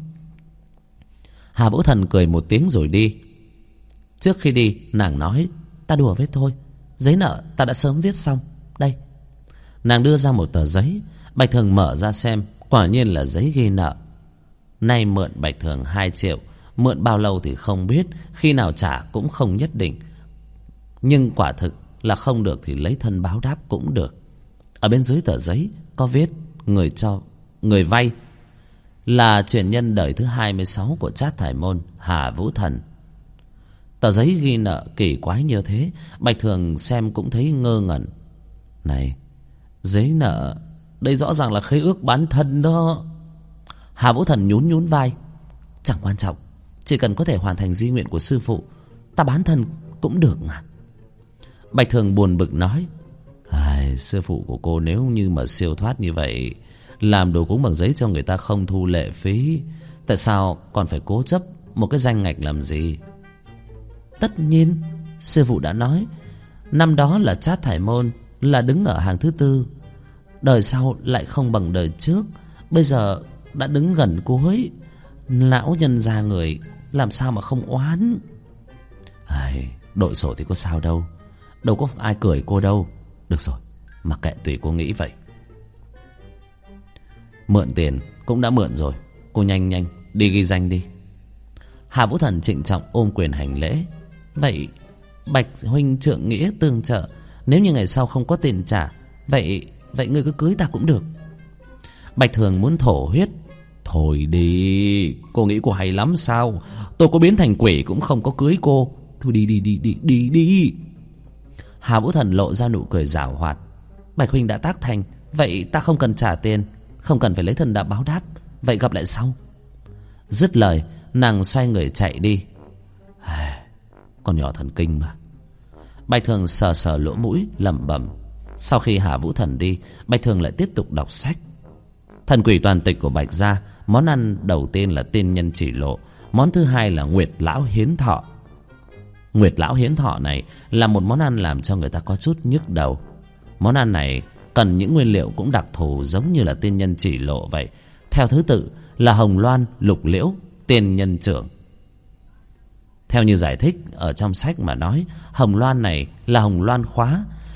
Hà Vũ Thần cười một tiếng rồi đi. Trước khi đi nàng nói, ta đùa với tôi, giấy nợ ta đã sớm viết xong. Đây. Nàng đưa ra một tờ giấy. Bạch Thường mở ra xem, quả nhiên là giấy ghi nợ. Nay mượn Bạch Thường 2 triệu, mượn bao lâu thì không biết, khi nào trả cũng không nhất định. Nhưng quả thực là không được thì lấy thân báo đáp cũng được. Ở bên dưới tờ giấy có viết người vay là truyền nhân đời thứ 26 của Trát Thải Môn, Hà Vũ Thần. Tờ giấy ghi nợ kỳ quái như thế, Bạch Thường xem cũng thấy ngơ ngẩn. Này, giấy nợ đây rõ ràng là khế ước bán thân đó. Hà Vũ Thần nhún vai, chẳng quan trọng, chỉ cần có thể hoàn thành di nguyện của sư phụ, ta bán thân cũng được mà. Bạch Thường buồn bực nói, sư phụ của cô nếu như mà siêu thoát như vậy, làm đồ cúng bằng giấy cho người ta không thu lệ phí, tại sao còn phải cố chấp một cái danh ngạch làm gì? Tất nhiên, sư phụ đã nói, năm đó là Trát Thải Môn là đứng ở hàng thứ 4, đời sau lại không bằng đời trước. Bây giờ đã đứng gần cuối, lão nhân gia người làm sao mà không oán. Đội sổ thì có sao đâu, đâu có ai cười cô đâu. Được rồi, mặc kệ, tùy cô nghĩ vậy. Mượn tiền cũng đã mượn rồi, cô nhanh đi ghi danh đi. Hà Vũ Thần trịnh trọng ôm quyền hành lễ. Vậy Bạch huynh trượng nghĩa tương trợ, nếu như ngày sau không có tiền trả, vậy ngươi cứ cưới ta cũng được. Bạch Thường muốn thổ huyết. Thôi đi, cô nghĩ cô hay lắm sao? Tôi có biến thành quỷ cũng không có cưới cô. Thôi đi. Hà Vũ Thần lộ ra nụ cười giảo hoạt. Bạch huynh đã tác thành, vậy ta không cần trả tiền, không cần phải lấy thân đã báo đáp. Vậy gặp lại sau. Dứt lời, nàng xoay người chạy đi. Con nhỏ thần kinh mà. Bạch Thường sờ lỗ mũi lẩm bẩm. Sau khi Hà Vũ Thần đi, Bạch Thường lại tiếp tục đọc sách. Thần quỷ toàn tịch của Bạch gia, món ăn đầu tiên là tiên nhân chỉ lộ, món thứ hai là Nguyệt lão hiến thọ. Nguyệt lão hiến thọ này là một món ăn làm cho người ta có chút nhức đầu. Món ăn này cần những nguyên liệu cũng đặc thù giống như là tiên nhân chỉ lộ vậy. Theo thứ tự là hồng loan, lục liễu, tiên nhân trưởng. Theo như giải thích ở trong sách mà nói, hồng loan này là hồng loan khóa,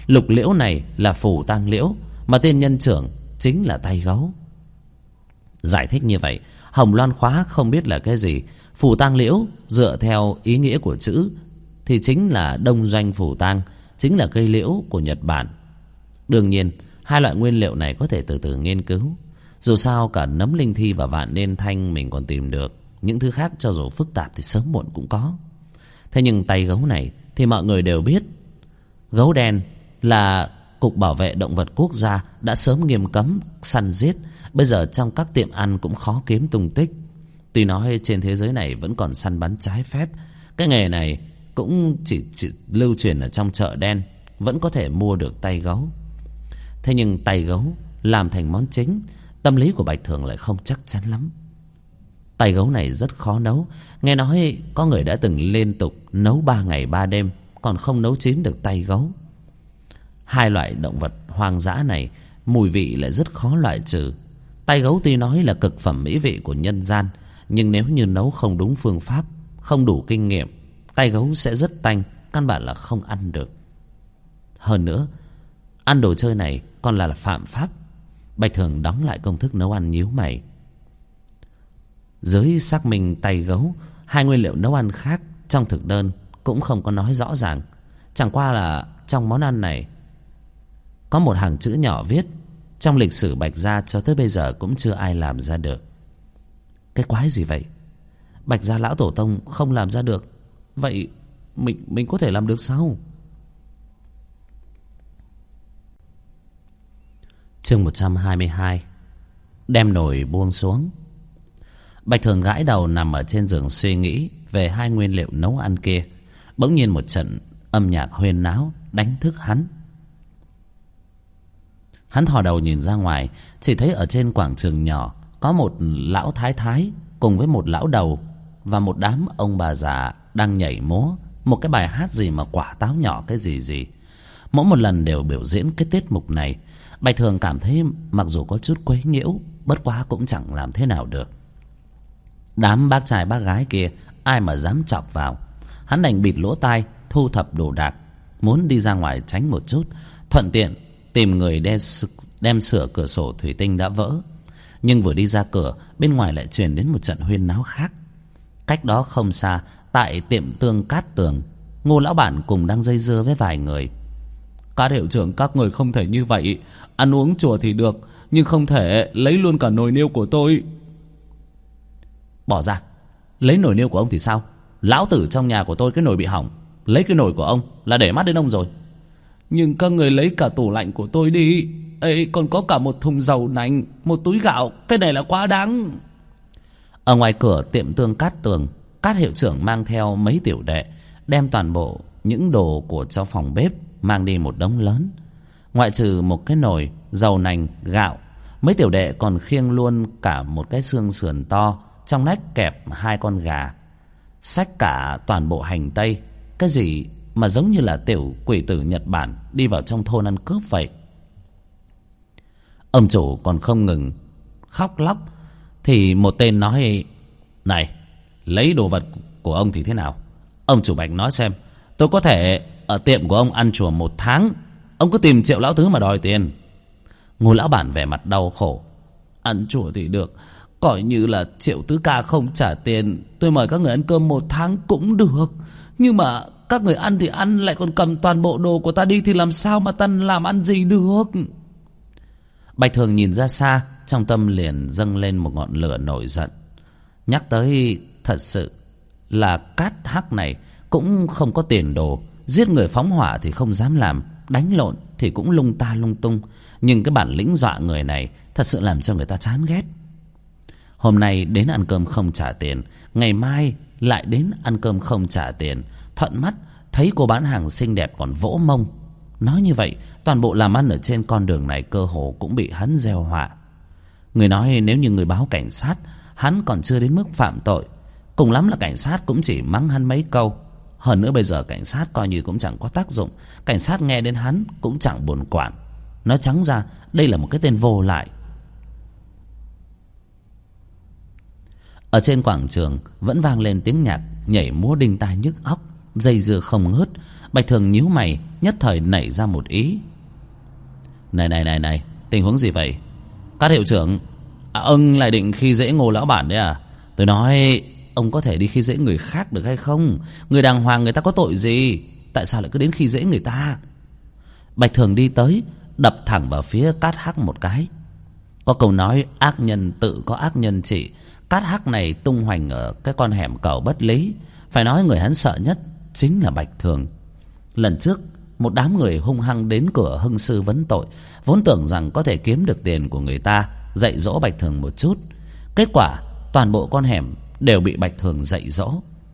Lục liễu này là phù tang liễu, mà tên nhân trưởng chính là tay gấu. Giải thích như vậy, Hồng Loan Khóa không biết là cái gì. Phù tang liễu dựa theo ý nghĩa của chữ thì chính là đông doanh phù tang, chính là cây liễu của Nhật Bản. Đương nhiên hai loại nguyên liệu này có thể từ từ nghiên cứu. Dù sao cả nấm linh thi và vạn niên thanh mình còn tìm được, những thứ khác cho dù phức tạp thì sớm muộn cũng có. Thế nhưng tay gấu này thì mọi người đều biết. Gấu đen là Cục Bảo vệ Động vật Quốc gia đã sớm nghiêm cấm săn giết. Bây giờ trong các tiệm ăn cũng khó kiếm tung tích. Tuy nói trên thế giới này vẫn còn săn bắn trái phép, cái nghề này cũng chỉ lưu truyền ở trong chợ đen, vẫn có thể mua được tay gấu. Thế nhưng tay gấu làm thành món chính, tâm lý của Bạch Thường lại không chắc chắn lắm. Tay gấu này rất khó nấu. Nghe nói có người đã từng liên tục nấu 3 ngày 3 đêm còn không nấu chín được tay gấu. Hai loại động vật hoang dã này mùi vị lại rất khó loại trừ. Tay gấu tuy nói là cực phẩm mỹ vị của nhân gian, nhưng nếu như nấu không đúng phương pháp, không đủ kinh nghiệm, tay gấu sẽ rất tanh, căn bản là không ăn được. Hơn nữa, ăn đồ chơi này còn là phạm pháp. Bạch Thường đóng lại công thức nấu ăn nhíu mày. Dưới xác minh tay gấu, hai nguyên liệu nấu ăn khác trong thực đơn cũng không có nói rõ ràng. Chẳng qua là trong món ăn này có một hàng chữ nhỏ viết, trong lịch sử Bạch gia cho tới bây giờ cũng chưa ai làm ra được. Cái quái gì vậy? Bạch gia lão tổ tông không làm ra được, vậy mình có thể làm được sao? Chương 122. Đem nồi buông xuống. Bạch Thường gãi đầu nằm ở trên giường suy nghĩ về hai nguyên liệu nấu ăn kia. Bỗng nhiên một trận âm nhạc huyên náo đánh thức hắn. Hắn thò đầu nhìn ra ngoài, chỉ thấy ở trên quảng trường nhỏ có một lão thái thái cùng với một lão đầu và một đám ông bà già đang nhảy múa một cái bài hát gì mà quả táo nhỏ cái gì. Mỗi một lần đều biểu diễn cái tiết mục này. Bạch Thường cảm thấy mặc dù có chút quấy nhiễu, bất quá cũng chẳng làm thế nào được. Đám bác trai bác gái kia ai mà dám chọc vào. Hắn đành bịt lỗ tai, thu thập đồ đạc, muốn đi ra ngoài tránh một chút, thuận tiện tìm người đem sửa cửa sổ thủy tinh đã vỡ. Nhưng vừa đi ra cửa, bên ngoài lại truyền đến một trận huyên náo khác. Cách đó không xa, tại tiệm tương Cát Tường, Ngô lão bản cùng đang dây dưa với vài người. Các hiệu trưởng, các người không thể như vậy. Ăn uống chùa thì được, nhưng không thể lấy luôn cả nồi niêu của tôi. Bỏ ra. Lấy nồi niêu của ông thì sao? Lão tử trong nhà của tôi cái nồi bị hỏng, lấy cái nồi của ông là để mắt đến ông rồi. Nhưng các người lấy cả tủ lạnh của tôi đi. Ấy, còn có cả một thùng dầu nành, một túi gạo, cái này là quá đáng. Ở ngoài cửa tiệm tương Cát Tường, Cát hiệu trưởng mang theo mấy tiểu đệ, đem toàn bộ những đồ của cho phòng bếp mang đi một đống lớn. Ngoại trừ một cái nồi, dầu nành, gạo, mấy tiểu đệ còn khiêng luôn cả một cái xương sườn to, trong nách kẹp 2 con gà, xách cả toàn bộ hành tây. Cái gì mà giống như là tiểu quỷ tử Nhật Bản đi vào trong thôn ăn cướp vậy. Ông chủ còn không ngừng khóc lóc, thì một tên nói: Này, lấy đồ vật của ông thì thế nào? Ông chủ Bạch nói xem, tôi có thể ở tiệm của ông ăn chùa 1 tháng, ông cứ tìm Triệu lão tứ mà đòi tiền. Ngô lão bản vẻ mặt đau khổ: Ăn chùa thì được, coi như là Triệu tứ ca không trả tiền, tôi mời các người ăn cơm 1 tháng cũng được. Nhưng mà các người ăn thì ăn, lại còn cầm toàn bộ đồ của ta đi, thì làm sao mà ta làm ăn gì được? Bạch Thường nhìn ra xa, trong tâm liền dâng lên một ngọn lửa nổi giận. Nhắc tới thật sự là Cát Hắc này cũng không có tiền đồ, giết người phóng hỏa thì không dám làm, đánh lộn thì cũng lung ta lung tung. Nhưng cái bản lĩnh dọa người này thật sự làm cho người ta chán ghét. Hôm nay đến ăn cơm không trả tiền, ngày mai lại đến ăn cơm không trả tiền. Thuận mắt thấy cô bán hàng xinh đẹp còn vỗ mông. Nói như vậy, toàn bộ làm ăn ở trên con đường này cơ hồ cũng bị hắn gieo họa. Người nói nếu như người báo cảnh sát, hắn còn chưa đến mức phạm tội, cùng lắm là cảnh sát cũng chỉ mắng hắn mấy câu. Hơn nữa bây giờ cảnh sát coi như cũng chẳng có tác dụng, cảnh sát nghe đến hắn cũng chẳng buồn quản. Nói trắng ra đây là một cái tên vô lại. Ở trên quảng trường vẫn vang lên tiếng nhạc nhảy múa đinh tai nhức óc. dây dưa không ngớt. Bạch Thường nhíu mày, nhất thời nảy ra một ý. Này, tình huống gì vậy? Các hiệu trưởng, ông lại định khi dễ Ngô lão bản đấy à? Tôi nói ông có thể đi khi dễ người khác được hay không? Người đàng hoàng người ta có tội gì, tại sao lại cứ đến khi dễ người ta? Bạch Thường đi tới, đập thẳng vào phía Cát Hắc một cái. Có câu nói ác nhân tự có ác nhân trị. Cát Hắc này tung hoành ở cái con hẻm cầu bất lý. Phải nói người hắn sợ nhất chính là Bạch Thường. Lần trước một đám người hung hăng đến cửa hưng sư vấn tội, vốn tưởng rằng có thể kiếm được tiền của người ta, dạy dỗ Bạch Thường một chút. Kết quả toàn bộ con hẻm đều bị Bạch Thường dạy dỗ.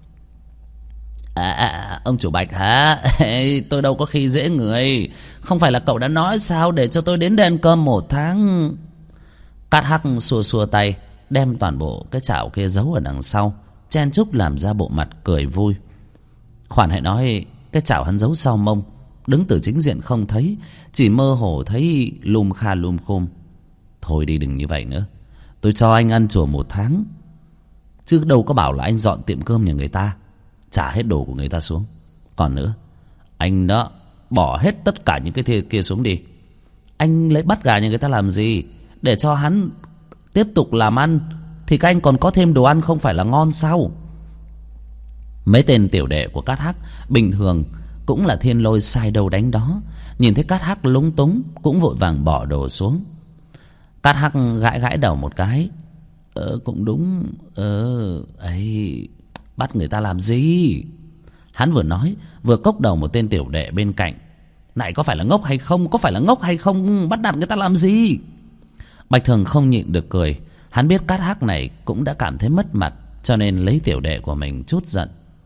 Ông chủ Bạch hả? Tôi đâu có khi dễ người. Không phải là cậu đã nói sao để cho tôi đến đền cơm 1 tháng? Cát Hắc xua xua tay, đem toàn bộ cái chảo kia giấu ở đằng sau, chen chúc làm ra bộ mặt cười vui. Khoản hãy nói cái chảo hắn giấu sau mông, đứng từ chính diện không thấy, chỉ mơ hồ thấy lum kha lum khum. Thôi đi, đừng như vậy nữa. Tôi cho anh ăn chùa 1 tháng, chứ đâu có bảo là anh dọn tiệm cơm nhà người ta, trả hết đồ của người ta xuống. Còn nữa, anh đó bỏ hết tất cả những cái kia xuống đi. Anh lấy bắt gà nhà người ta làm gì? Để cho hắn tiếp tục làm ăn thì các anh còn có thêm đồ ăn không phải là ngon sao? Mấy tên tiểu đệ của Cát Hắc bình thường cũng là thiên lôi sai đâu đánh đó, nhìn thấy Cát Hắc lúng túng cũng vội vàng bỏ đồ xuống. Cát Hắc gãi gãi đầu một cái. Cũng đúng. Ấy, bắt người ta làm gì? Hắn vừa nói vừa cốc đầu một tên tiểu đệ bên cạnh. Này, có phải là ngốc hay không? Có phải là ngốc hay không? Bắt nạt người ta làm gì? Bạch Thường không nhịn được cười. Hắn biết Cát Hắc này cũng đã cảm thấy mất mặt, cho nên lấy tiểu đệ của mình trút giận.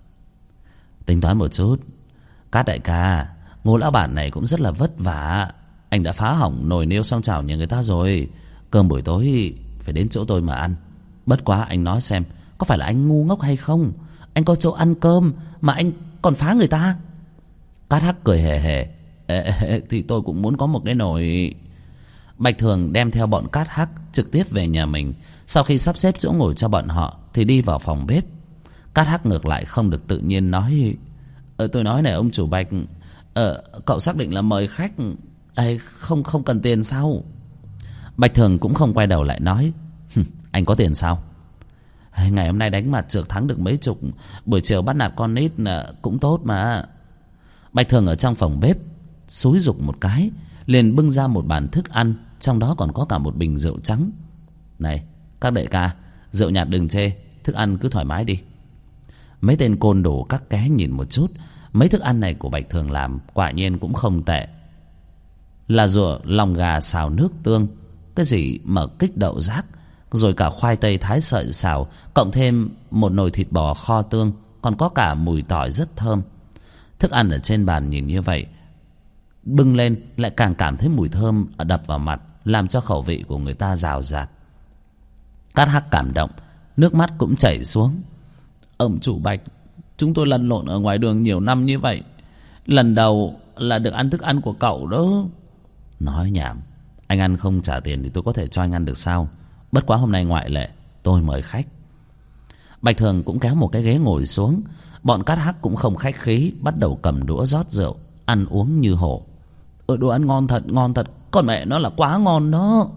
Tính toán một chút, Cát đại ca, Ngô lão bản này cũng rất là vất vả. Anh đã phá hỏng nồi niêu song chảo nhà người ta rồi. Cơm buổi tối phải đến chỗ tôi mà ăn. Bất quá anh nói xem, có phải là anh ngu ngốc hay không? Anh có chỗ ăn cơm mà anh còn phá người ta. Cát Hắc cười hề hề. Thì tôi cũng muốn có một cái nồi. Bạch Thường đem theo bọn Cát Hắc trực tiếp về nhà mình. Sau khi sắp xếp chỗ ngồi cho bọn họ thì đi vào phòng bếp. Cát Hắc ngược lại không được tự nhiên nói. Tôi nói này ông chủ Bạch, cậu xác định là mời khách không cần tiền sao? Bạch Thường cũng không quay đầu lại nói. Anh có tiền sao? Ngày hôm nay đánh mặt trượt thắng được mấy chục, buổi chiều bắt nạt con nít cũng tốt mà. Bạch Thường ở trong phòng bếp xúi giục một cái, liền bưng ra một bàn thức ăn, trong đó còn có cả một bình rượu trắng. Này các đệ ca, rượu nhạt đừng chê, thức ăn cứ thoải mái đi. Mấy tên côn đồ các ké nhìn một chút. Mấy thức ăn này của Bạch Thường làm quả nhiên cũng không tệ. Là rùa lòng gà xào nước tương, cái gì mở kích đậu rác, rồi cả khoai tây thái sợi xào, cộng thêm một nồi thịt bò kho tương, còn có cả mùi tỏi rất thơm. Thức ăn ở trên bàn nhìn như vậy, bưng lên lại càng cảm thấy mùi thơm đập vào mặt, làm cho khẩu vị của người ta rào rạt. Cát Hắc cảm động, nước mắt cũng chảy xuống. Ông chủ Bạch, chúng tôi lăn lộn ở ngoài đường nhiều năm như vậy, lần đầu là được ăn thức ăn của cậu đó. Nói nhảm, anh ăn không trả tiền thì tôi có thể cho anh ăn được sao? Bất quá hôm nay ngoại lệ, tôi mời khách. Bạch Thường cũng kéo một cái ghế ngồi xuống. Bọn Cát Hắc cũng không khách khí, bắt đầu cầm đũa rót rượu, ăn uống như hổ. Đồ ăn ngon thật, con mẹ nó là quá ngon đó.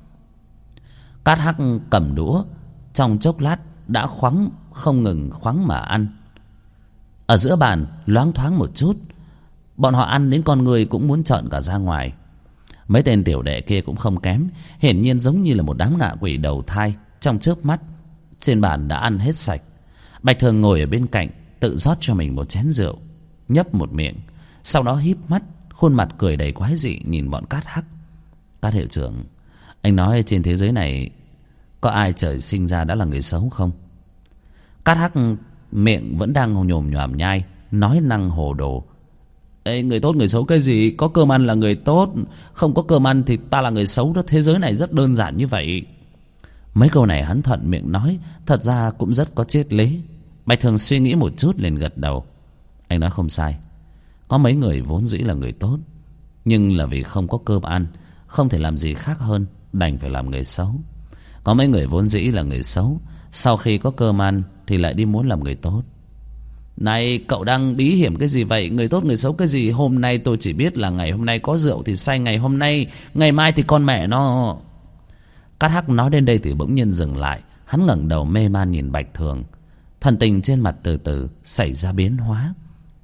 Cát Hắc cầm đũa, trong chốc lát đã khoắng, không ngừng khoắng mà ăn. Ở giữa bàn loáng thoáng một chút, bọn họ ăn đến con người cũng muốn trợn cả ra ngoài. Mấy tên tiểu đệ kia cũng không kém, hiển nhiên giống như là một đám ngạ quỷ đầu thai. Trong chớp mắt, trên bàn đã ăn hết sạch. Bạch Thường ngồi ở bên cạnh, tự rót cho mình một chén rượu, nhấp một miệng, sau đó híp mắt, khuôn mặt cười đầy quái dị nhìn bọn Cát Hắc. Cát hiệu trưởng, anh nói trên thế giới này có ai trời sinh ra đã là người xấu không? Cát Hắc miệng vẫn đang nhồm nhòm nhai, nói năng hồ đồ. Ê, người tốt người xấu cái gì? Có cơm ăn là người tốt, không có cơm ăn thì ta là người xấu đó. Thế giới này rất đơn giản như vậy. Mấy câu này hắn thuận miệng nói, thật ra cũng rất có triết lý. Bạch Thường suy nghĩ một chút liền gật đầu. Anh nói không sai. Có mấy người vốn dĩ là người tốt, nhưng là vì không có cơm ăn, không thể làm gì khác hơn, đành phải làm người xấu. Có mấy người vốn dĩ là người xấu, sau khi có cơm ăn thì lại đi muốn làm người tốt. Này cậu đang bí hiểm cái gì vậy? Người tốt người xấu cái gì? Hôm nay tôi chỉ biết là ngày hôm nay có rượu thì say ngày hôm nay, ngày mai thì con mẹ nó. Cát Hắc nói đến đây thì bỗng nhiên dừng lại. Hắn ngẩng đầu mê man nhìn Bạch Thường. Thần tình trên mặt từ từ xảy ra biến hóa.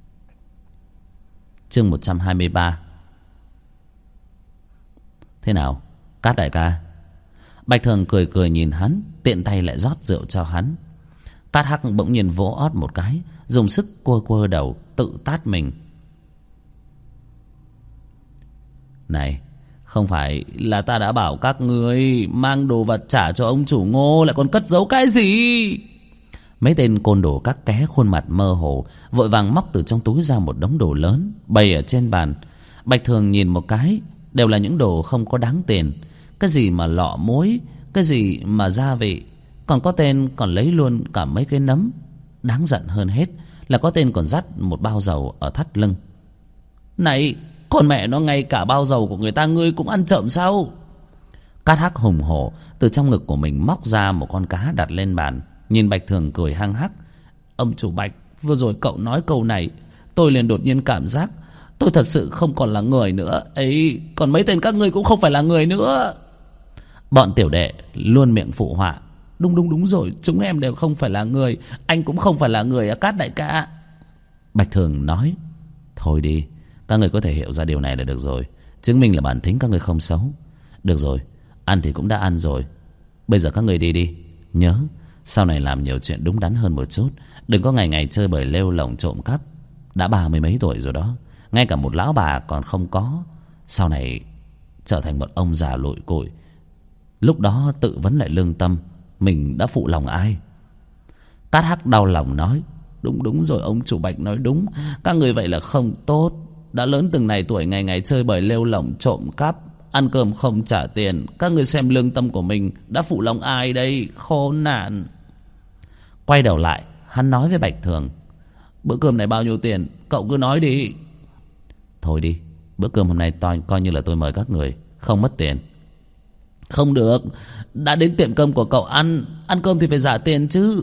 Chương 123. Thế nào Cát đại ca? Bạch Thường cười cười nhìn hắn, tiện tay lại rót rượu cho hắn. Cát Hắc bỗng nhiên vỗ ót một cái, dùng sức quơ quơ đầu, tự tát mình. Này, không phải là ta đã bảo các ngươi mang đồ vật trả cho ông chủ Ngô, lại còn cất giấu cái gì? Mấy tên côn đồ các ké khuôn mặt mơ hồ vội vàng móc từ trong túi ra một đống đồ lớn bày ở trên bàn. Bạch Thường nhìn một cái, đều là những đồ không có đáng tiền. Cái gì mà lọ muối, cái gì mà gia vị, còn có tên còn lấy luôn cả mấy cái nấm. Đáng giận hơn hết là có tên còn dắt một bao dầu ở thắt lưng. Này, con mẹ nó, ngay cả bao dầu của người ta ngươi cũng ăn trộm sao? Cát Hắc hùng hổ từ trong ngực của mình móc ra một con cá đặt lên bàn, nhìn Bạch Thường cười hăng hắc. Ông chủ Bạch, vừa rồi cậu nói câu này, tôi liền đột nhiên cảm giác tôi thật sự không còn là người nữa ấy. Còn mấy tên các ngươi cũng không phải là người nữa. Bọn tiểu đệ luôn miệng phụ họa. Đúng rồi, chúng em đều không phải là người. Anh cũng không phải là người à Cát đại ca. Bạch Thường nói, thôi đi, các người có thể hiểu ra điều này là được rồi. Chứng minh là bản tính các người không xấu. Được rồi, ăn thì cũng đã ăn rồi. Bây giờ các người đi đi. Nhớ, sau này làm nhiều chuyện đúng đắn hơn một chút. Đừng có ngày ngày chơi bời lêu lổng trộm cắp. Đã 30 mấy tuổi rồi đó, ngay cả một lão bà còn không có. Sau này trở thành một ông già lụi cụi, lúc đó tự vấn lại lương tâm, mình đã phụ lòng ai? Cát Hắc đau lòng nói, đúng rồi, ông chủ Bạch nói đúng. Các người vậy là không tốt. Đã lớn từng này tuổi, ngày ngày chơi bời lêu lổng trộm cắp, ăn cơm không trả tiền. Các người xem lương tâm của mình đã phụ lòng ai đây? Khốn nạn. Quay đầu lại, hắn nói với Bạch Thường, bữa cơm này bao nhiêu tiền? Cậu cứ nói đi. Thôi đi, bữa cơm hôm nay coi như là tôi mời các người, không mất tiền. Không được, đã đến tiệm cơm của cậu ăn cơm thì phải trả tiền chứ.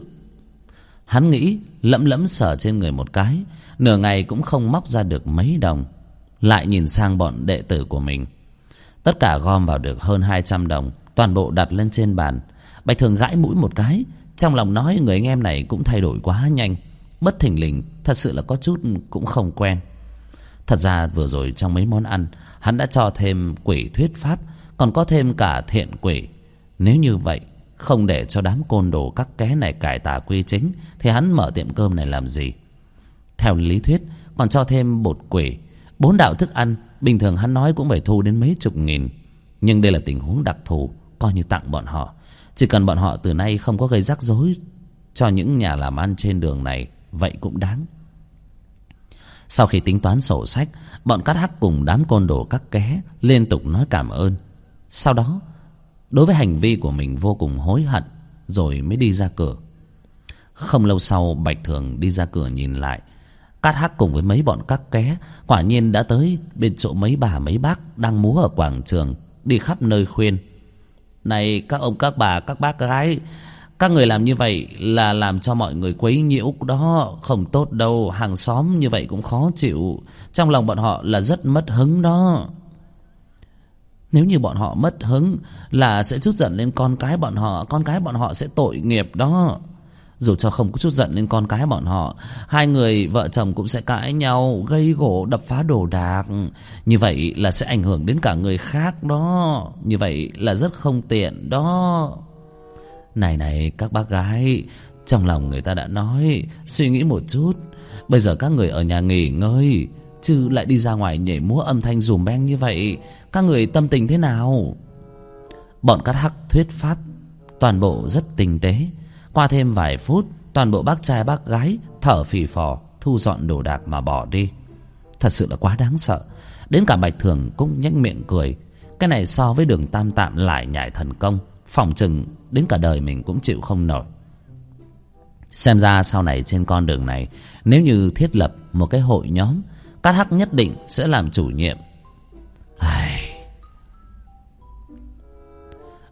Hắn nghĩ, lẫm lẫm sờ trên người một cái, nửa ngày cũng không móc ra được mấy đồng. Lại nhìn sang bọn đệ tử của mình, tất cả gom vào được hơn 200 đồng, toàn bộ đặt lên trên bàn. Bạch Thường gãi mũi một cái, trong lòng nói người anh em này cũng thay đổi quá nhanh, bất thình lình, thật sự là có chút cũng không quen. Thật ra vừa rồi trong mấy món ăn, hắn đã cho thêm quỷ thuyết pháp, còn có thêm cả thiện quỷ. Nếu như vậy, không để cho đám côn đồ các ké này cải tà quy chính, thì hắn mở tiệm cơm này làm gì? Theo lý thuyết, còn cho thêm bột quỷ, 4 đạo thức ăn, bình thường hắn nói cũng phải thu đến mấy chục nghìn. Nhưng đây là tình huống đặc thù, coi như tặng bọn họ. Chỉ cần bọn họ từ nay không có gây rắc rối cho những nhà làm ăn trên đường này, vậy cũng đáng. Sau khi tính toán sổ sách, bọn Cát Hắc cùng đám côn đồ các ké liên tục nói cảm ơn. Sau đó, đối với hành vi của mình vô cùng hối hận, rồi mới đi ra cửa. Không lâu sau, Bạch Thường đi ra cửa nhìn lại. Cát Hắc cùng với mấy bọn các ké quả nhiên đã tới bên chỗ mấy bà mấy bác đang múa ở quảng trường, đi khắp nơi khuyên. Này các ông các bà các bác gái, các người làm như vậy là làm cho mọi người quấy nhiễu đó, không tốt đâu. Hàng xóm như vậy cũng khó chịu, trong lòng bọn họ là rất mất hứng đó. Nếu như bọn họ mất hứng là sẽ trút giận lên con cái bọn họ, con cái bọn họ sẽ tội nghiệp đó. Dù cho không có chút giận lên con cái bọn họ, hai người vợ chồng cũng sẽ cãi nhau, gây gổ, đập phá đồ đạc. Như vậy là sẽ ảnh hưởng đến cả người khác đó. Như vậy là rất không tiện đó. Này các bác gái, trong lòng người ta đã nói, suy nghĩ một chút. Bây giờ các người ở nhà nghỉ ngơi, chứ lại đi ra ngoài nhảy múa âm thanh dùm beng như vậy, các người tâm tình thế nào? Bọn Cát Hắc thuyết pháp toàn bộ rất tinh tế. Qua thêm vài phút, toàn bộ bác trai bác gái thở phì phò thu dọn đồ đạc mà bỏ đi. Thật sự là quá đáng sợ. Đến cả Bạch Thường cũng nhếch miệng cười. Cái này so với Đường Tam Tạm lại nhảy thần công, phỏng chừng đến cả đời mình cũng chịu không nổi. Xem ra sau này trên con đường này, nếu như thiết lập một cái hội nhóm, Cát Hắc nhất định sẽ làm chủ nhiệm.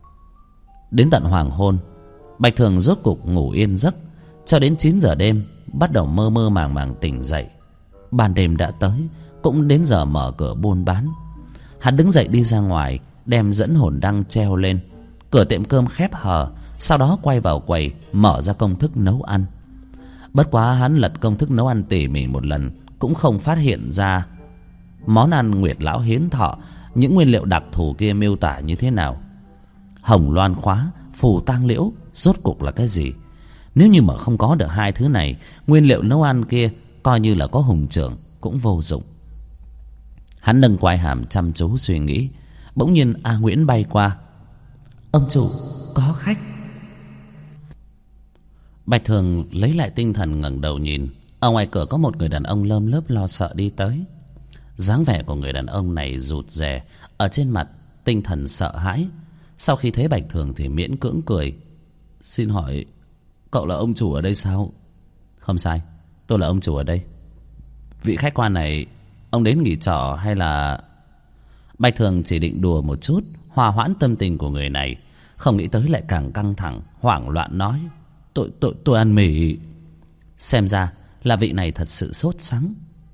Đến tận hoàng hôn, Bạch Thường rốt cục ngủ yên giấc. Cho đến 9 giờ đêm, bắt đầu mơ mơ màng màng tỉnh dậy. Ban đêm đã tới, cũng đến giờ mở cửa buôn bán. Hắn đứng dậy đi ra ngoài, đem dẫn hồn đăng treo lên. Cửa tiệm cơm khép hờ, sau đó quay vào quầy mở ra công thức nấu ăn. Bất quá hắn lật công thức nấu ăn tỉ mỉ một lần cũng không phát hiện ra món ăn Nguyệt Lão hiến thọ những nguyên liệu đặc thù kia miêu tả như thế nào. Hồng loan khóa, phù tang liễu rốt cục là cái gì? Nếu như mà không có được hai thứ này, nguyên liệu nấu ăn kia coi như là có hùng trưởng cũng vô dụng. Hắn nâng quai hàm chăm chú suy nghĩ. Bỗng nhiên A Nguyễn bay qua. Ông chủ, có khách. Bạch Thường lấy lại tinh thần ngẩng đầu nhìn. Ở ngoài cửa có một người đàn ông lơm lớp lo sợ đi tới. Dáng vẻ của người đàn ông này rụt rè, ở trên mặt tinh thần sợ hãi. Sau khi thấy Bạch Thường thì miễn cưỡng cười. Xin hỏi cậu là ông chủ ở đây sao? Không sai, tôi là ông chủ ở đây. Vị khách quan này, ông đến nghỉ trọ hay là... Bạch Thường chỉ định đùa một chút, hòa hoãn tâm tình của người này. Không nghĩ tới lại càng căng thẳng, hoảng loạn nói. Tôi ăn mì. Xem ra là vị này thật sự sốt sắng.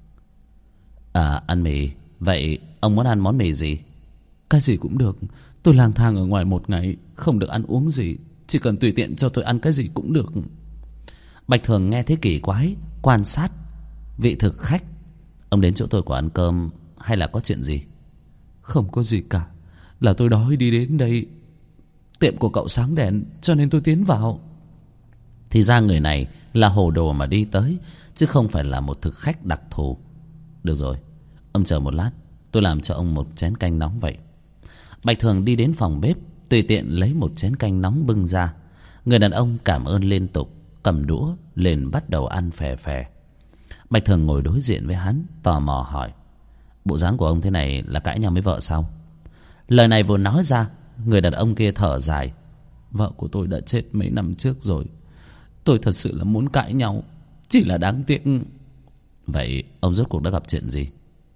À, ăn mì. Vậy ông muốn ăn món mì gì? Cái gì cũng được. Tôi lang thang ở ngoài một ngày, không được ăn uống gì. Chỉ cần tùy tiện cho tôi ăn cái gì cũng được. Bạch Thường nghe thấy kỳ quái, quan sát vị thực khách. Ông đến chỗ tôi của ăn cơm hay là có chuyện gì? Không có gì cả, là tôi đói đi đến đây. Tiệm của cậu sáng đèn cho nên tôi tiến vào. Thì ra người này là hồ đồ mà đi tới, chứ không phải là một thực khách đặc thù. Được rồi, ông chờ một lát, tôi làm cho ông một chén canh nóng vậy. Bạch Thường đi đến phòng bếp, tùy tiện lấy một chén canh nóng bưng ra. Người đàn ông cảm ơn liên tục, cầm đũa lên bắt đầu ăn phè phè. Bạch Thường ngồi đối diện với hắn, tò mò hỏi. Bộ dáng của ông thế này là cãi nhau với vợ sao? Lời này vừa nói ra, người đàn ông kia thở dài. Vợ của tôi đã chết mấy năm trước rồi. Tôi thật sự là muốn cãi nhau, chỉ là đáng tiếc. Vậy ông rốt cuộc đã gặp chuyện gì?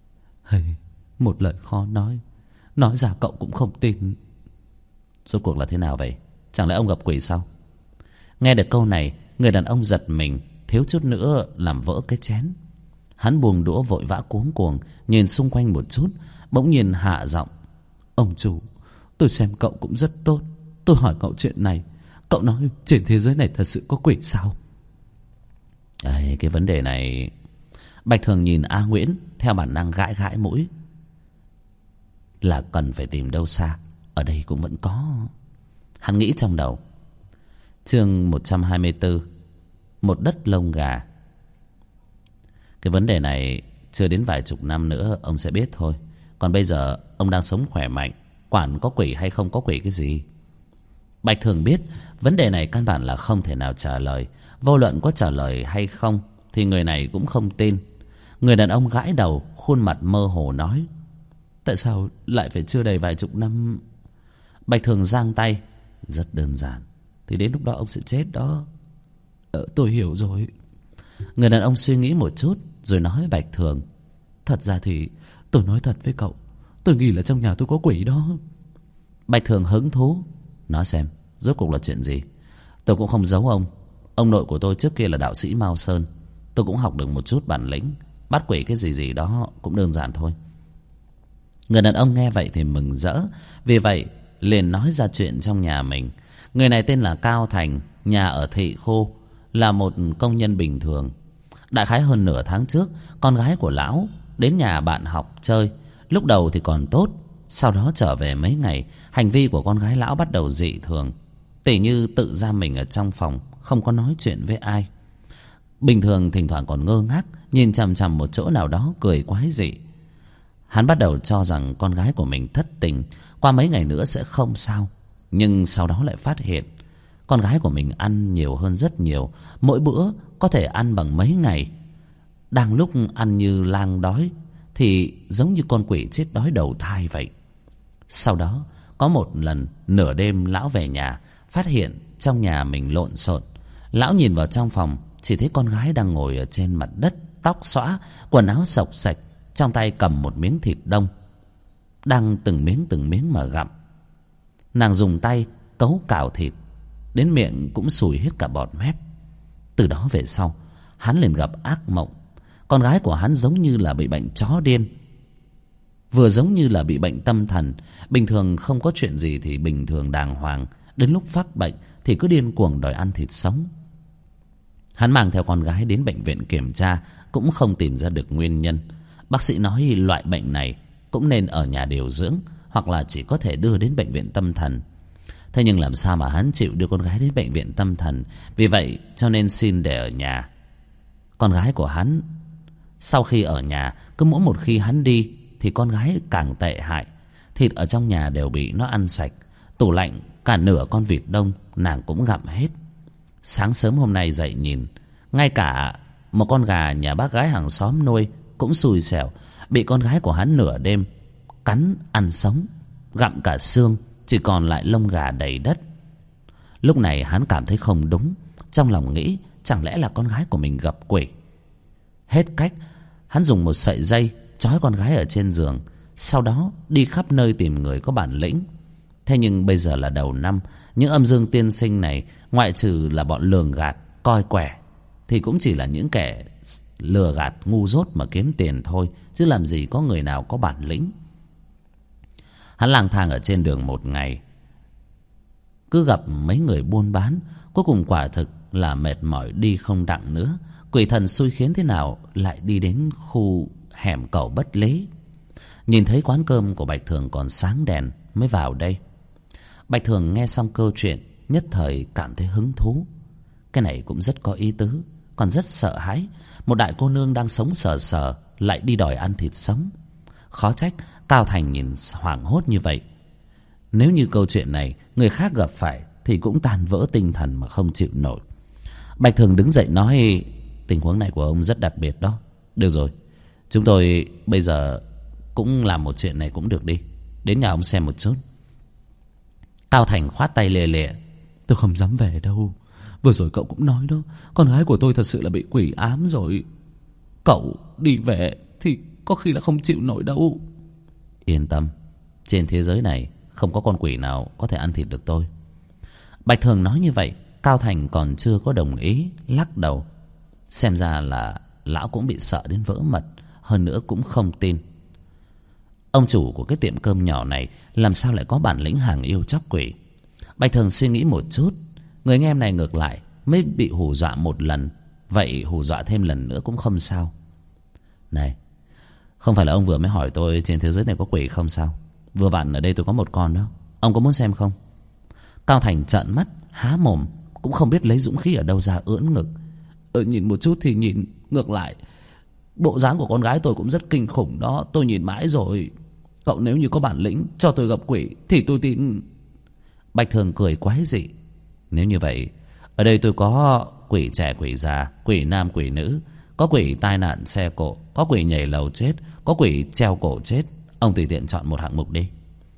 Một lời khó nói ra cậu cũng không tin. Rốt cuộc là thế nào vậy? Chẳng lẽ ông gặp quỷ sao? Nghe được câu này, người đàn ông giật mình, thiếu chút nữa làm vỡ cái chén. Hắn buông đũa vội vã cuống cuồng, nhìn xung quanh một chút, bỗng nhiên hạ giọng. Ông chủ, tôi xem cậu cũng rất tốt. Tôi hỏi cậu chuyện này, cậu nói trên thế giới này thật sự có quỷ sao? Cái vấn đề này... Bạch Thường nhìn A Nguyễn, theo bản năng gãi gãi mũi. Là cần phải tìm đâu xa, ở đây cũng vẫn có. Hắn nghĩ trong đầu. Chương 124, một đất lông gà. Cái vấn đề này chưa đến vài chục năm nữa ông sẽ biết thôi. Còn bây giờ ông đang sống khỏe mạnh, quản có quỷ hay không có quỷ cái gì. Bạch Thường biết vấn đề này căn bản là không thể nào trả lời. Vô luận có trả lời hay không thì người này cũng không tin. Người đàn ông gãi đầu, khuôn mặt mơ hồ nói. Tại sao lại phải chưa đầy vài chục năm? Bạch Thường giang tay. Rất đơn giản, thì đến lúc đó ông sẽ chết đó. Tôi hiểu rồi. Người đàn ông suy nghĩ một chút rồi nói Bạch Thường. Thật ra thì tôi nói thật với cậu, tôi nghĩ là trong nhà tôi có quỷ đó. Bạch Thường hứng thú. Nói xem, rốt cuộc là chuyện gì? Tôi cũng không giấu ông. Ông nội của tôi trước kia là đạo sĩ Mao Sơn. Tôi cũng học được một chút bản lĩnh. Bắt quỷ cái gì gì đó cũng đơn giản thôi. Người đàn ông nghe vậy thì mừng rỡ. Vì vậy liền nói ra chuyện trong nhà mình. Người này tên là Cao Thành, nhà ở Thị Khô, là một công nhân bình thường. Đại khái hơn nửa tháng trước, con gái của lão đến nhà bạn học chơi. Lúc đầu thì còn tốt, sau đó trở về mấy ngày, hành vi của con gái lão bắt đầu dị thường. Tỉ như tự giam mình ở trong phòng, không có nói chuyện với ai. Bình thường thỉnh thoảng còn ngơ ngác, nhìn chằm chằm một chỗ nào đó cười quái dị. Hắn bắt đầu cho rằng con gái của mình thất tình, qua mấy ngày nữa sẽ không sao. Nhưng sau đó lại phát hiện con gái của mình ăn nhiều hơn rất nhiều, mỗi bữa có thể ăn bằng mấy ngày. Đang lúc ăn như lang đói thì giống như con quỷ chết đói đầu thai vậy. Sau đó có một lần nửa đêm lão về nhà, phát hiện trong nhà mình lộn xộn. Lão nhìn vào trong phòng, chỉ thấy con gái đang ngồi ở trên mặt đất, tóc xõa, quần áo xộc xạch, trong tay cầm một miếng thịt đông, đang từng miếng mà gặm. Nàng dùng tay cấu cào thịt, đến miệng cũng sùi hết cả bọt mép. Từ đó về sau, hắn liền gặp ác mộng. Con gái của hắn giống như là bị bệnh chó điên, vừa giống như là bị bệnh tâm thần. Bình thường không có chuyện gì thì bình thường đàng hoàng, đến lúc phát bệnh thì cứ điên cuồng đòi ăn thịt sống. Hắn mang theo con gái đến bệnh viện kiểm tra, cũng không tìm ra được nguyên nhân. Bác sĩ nói loại bệnh này cũng nên ở nhà điều dưỡng, hoặc là chỉ có thể đưa đến bệnh viện tâm thần. Thế nhưng làm sao mà hắn chịu đưa con gái đến bệnh viện tâm thần. Vì vậy cho nên xin để ở nhà. Con gái của hắn sau khi ở nhà, cứ mỗi một khi hắn đi thì con gái càng tệ hại. Thịt ở trong nhà đều bị nó ăn sạch. Tủ lạnh cả nửa con vịt đông nàng cũng gặm hết. Sáng sớm hôm nay dậy nhìn, ngay cả một con gà nhà bác gái hàng xóm nuôi cũng xui xẻo, bị con gái của hắn nửa đêm cắn ăn sống, gặm cả xương, chỉ còn lại lông gà đầy đất. Lúc này hắn cảm thấy không đúng, trong lòng nghĩ chẳng lẽ là con gái của mình gặp quỷ. Hết cách, hắn dùng một sợi dây trói con gái ở trên giường, sau đó đi khắp nơi tìm người có bản lĩnh. Thế nhưng bây giờ là đầu năm, những âm dương tiên sinh này ngoại trừ là bọn lường gạt coi quẻ thì cũng chỉ là những kẻ lừa gạt ngu dốt mà kiếm tiền thôi, chứ làm gì có người nào có bản lĩnh. Hắn lang thang ở trên đường một ngày, cứ gặp mấy người buôn bán, cuối cùng quả thực là mệt mỏi đi không đặng nữa. Quỷ thần xui khiến thế nào lại đi đến khu hẻm Cầu Bất Lý. Nhìn thấy quán cơm của Bạch Thường còn sáng đèn mới vào đây. Bạch Thường nghe xong câu chuyện nhất thời cảm thấy hứng thú. Cái này cũng rất có ý tứ, còn rất sợ hãi. Một đại cô nương đang sống sờ sờ lại đi đòi ăn thịt sống. Khó trách Cao Thành nhìn hoảng hốt như vậy. Nếu như câu chuyện này người khác gặp phải thì cũng tan vỡ tinh thần mà không chịu nổi. Bạch Thường đứng dậy nói: tình huống này của ông rất đặc biệt đó. Được rồi, chúng tôi bây giờ cũng làm một chuyện này cũng được đi. Đến nhà ông xem một chút. Cao Thành khoát tay lìa lịa: tôi không dám về đâu. Vừa rồi cậu cũng nói đó, con gái của tôi thật sự là bị quỷ ám rồi. Cậu đi về thì có khi là không chịu nổi đâu. Yên tâm, trên thế giới này không có con quỷ nào có thể ăn thịt được tôi. Bạch Thường nói như vậy, Cao Thành còn chưa có đồng ý, lắc đầu. Xem ra là lão cũng bị sợ đến vỡ mật, hơn nữa cũng không tin. Ông chủ của cái tiệm cơm nhỏ này làm sao lại có bản lĩnh hàng yêu chóc quỷ. Bạch Thường suy nghĩ một chút, người nghe em này ngược lại mới bị hù dọa một lần, vậy hù dọa thêm lần nữa cũng không sao. Này, không phải là ông vừa mới hỏi tôi trên thế giới này có quỷ không sao? Vừa vặn ở đây tôi có một con đó, ông có muốn xem không? Cao Thành trợn mắt há mồm, cũng không biết lấy dũng khí ở đâu ra ưỡn ngực. Nhìn một chút thì nhìn, ngược lại bộ dáng của con gái tôi cũng rất kinh khủng đó. Tôi nhìn mãi rồi. Cậu nếu như có bản lĩnh cho tôi gặp quỷ thì tôi tin. Bạch Thường cười quái dị: nếu như vậy, ở đây tôi có quỷ trẻ quỷ già, quỷ nam quỷ nữ, có quỷ tai nạn xe cộ, có quỷ nhảy lầu chết, có quỷ treo cổ chết. Ông tùy tiện chọn một hạng mục đi.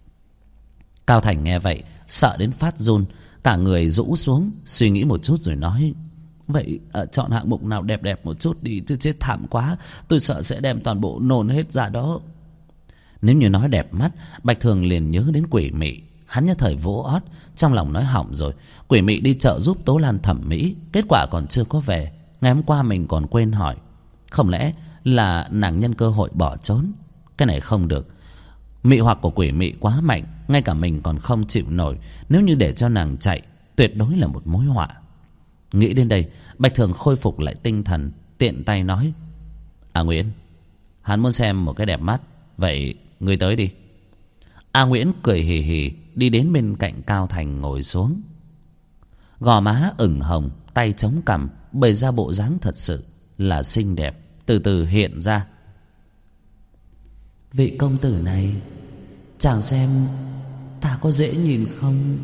Cao Thành nghe vậy sợ đến phát run, cả người rũ xuống, suy nghĩ một chút rồi nói: vậy chọn hạng mục nào đẹp đẹp một chút đi, chứ chết thảm quá, tôi sợ sẽ đem toàn bộ nôn hết ra đó. Nếu như nói đẹp mắt, Bạch Thường liền nhớ đến quỷ mị. Hắn nhất thời vỗ ót, trong lòng nói hỏng rồi. Quỷ mị đi chợ giúp Tố Lan thẩm mỹ, kết quả còn chưa có về. Ngày hôm qua mình còn quên hỏi, không lẽ là nàng nhân cơ hội bỏ trốn? Cái này không được. Mị hoặc của quỷ mị quá mạnh, ngay cả mình còn không chịu nổi. Nếu như để cho nàng chạy, tuyệt đối là một mối họa. Nghĩ đến đây, Bạch Thường khôi phục lại tinh thần, tiện tay nói: A Nguyễn, hắn muốn xem một cái đẹp mắt, vậy ngươi tới đi. A Nguyễn cười hì hì đi đến bên cạnh Cao Thành ngồi xuống. Gò má ửng hồng, tay chống cằm, bày ra bộ dáng thật sự là xinh đẹp, từ từ hiện ra. Vị công tử này, chàng xem ta có dễ nhìn không?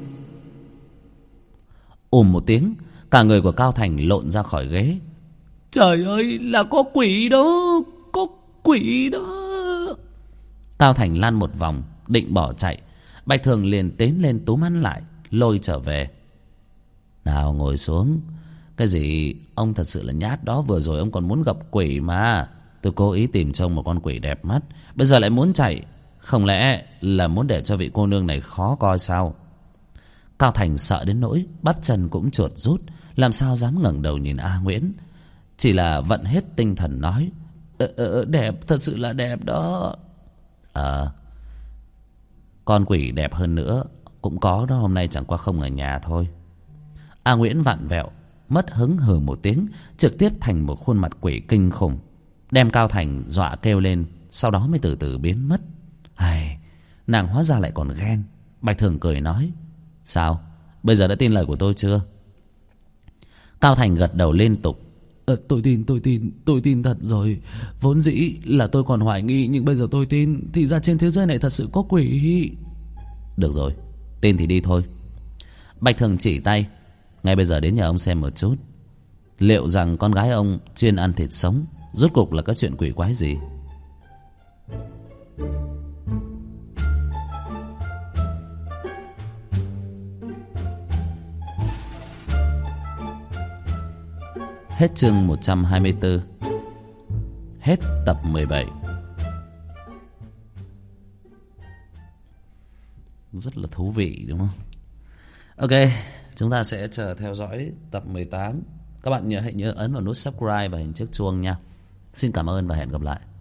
Một tiếng, cả người của Cao Thành lộn ra khỏi ghế. Trời ơi, là có quỷ đó, có quỷ đó. Cao Thành lăn một vòng định bỏ chạy. Bạch Thường liền tiến lên túm hắn lại, lôi trở về. Nào, ngồi xuống. Cái gì ông thật sự là nhát đó. Vừa rồi ông còn muốn gặp quỷ mà. Tôi cố ý tìm trông một con quỷ đẹp mắt, bây giờ lại muốn chạy. Không lẽ là muốn để cho vị cô nương này khó coi sao? Cao Thành sợ đến nỗi bắp chân cũng chuột rút, làm sao dám ngẩng đầu nhìn A Nguyễn. chỉ là vận hết tinh thần nói: Đẹp, thật sự là đẹp đó. Con quỷ đẹp hơn nữa cũng có đó, hôm nay chẳng qua không ở nhà thôi. A Nguyễn vặn vẹo, mất hứng hừ một tiếng, trực tiếp thành một khuôn mặt quỷ kinh khủng, đem Cao Thành dọa kêu lên, sau đó mới từ từ biến mất. Hài, nàng hóa ra lại còn ghen. Bạch Thường cười nói: Sao, bây giờ đã tin lời của tôi chưa? Cao Thành gật đầu liên tục: Tôi tin thật rồi. Vốn dĩ là tôi còn hoài nghi, nhưng bây giờ tôi tin. Thì ra trên thế giới này thật sự có quỷ. Được rồi, tin thì đi thôi. Bạch Thường chỉ tay: Ngay bây giờ đến nhà ông xem một chút, liệu rằng con gái ông chuyên ăn thịt sống rốt cuộc là cái chuyện quỷ quái gì. Hết chương 124. Hết tập 17. Rất là thú vị đúng không? Ok, chúng ta sẽ chờ theo dõi tập 18. Các bạn hãy nhớ ấn vào nút subscribe và hình chiếc chuông nha. Xin cảm ơn và hẹn gặp lại.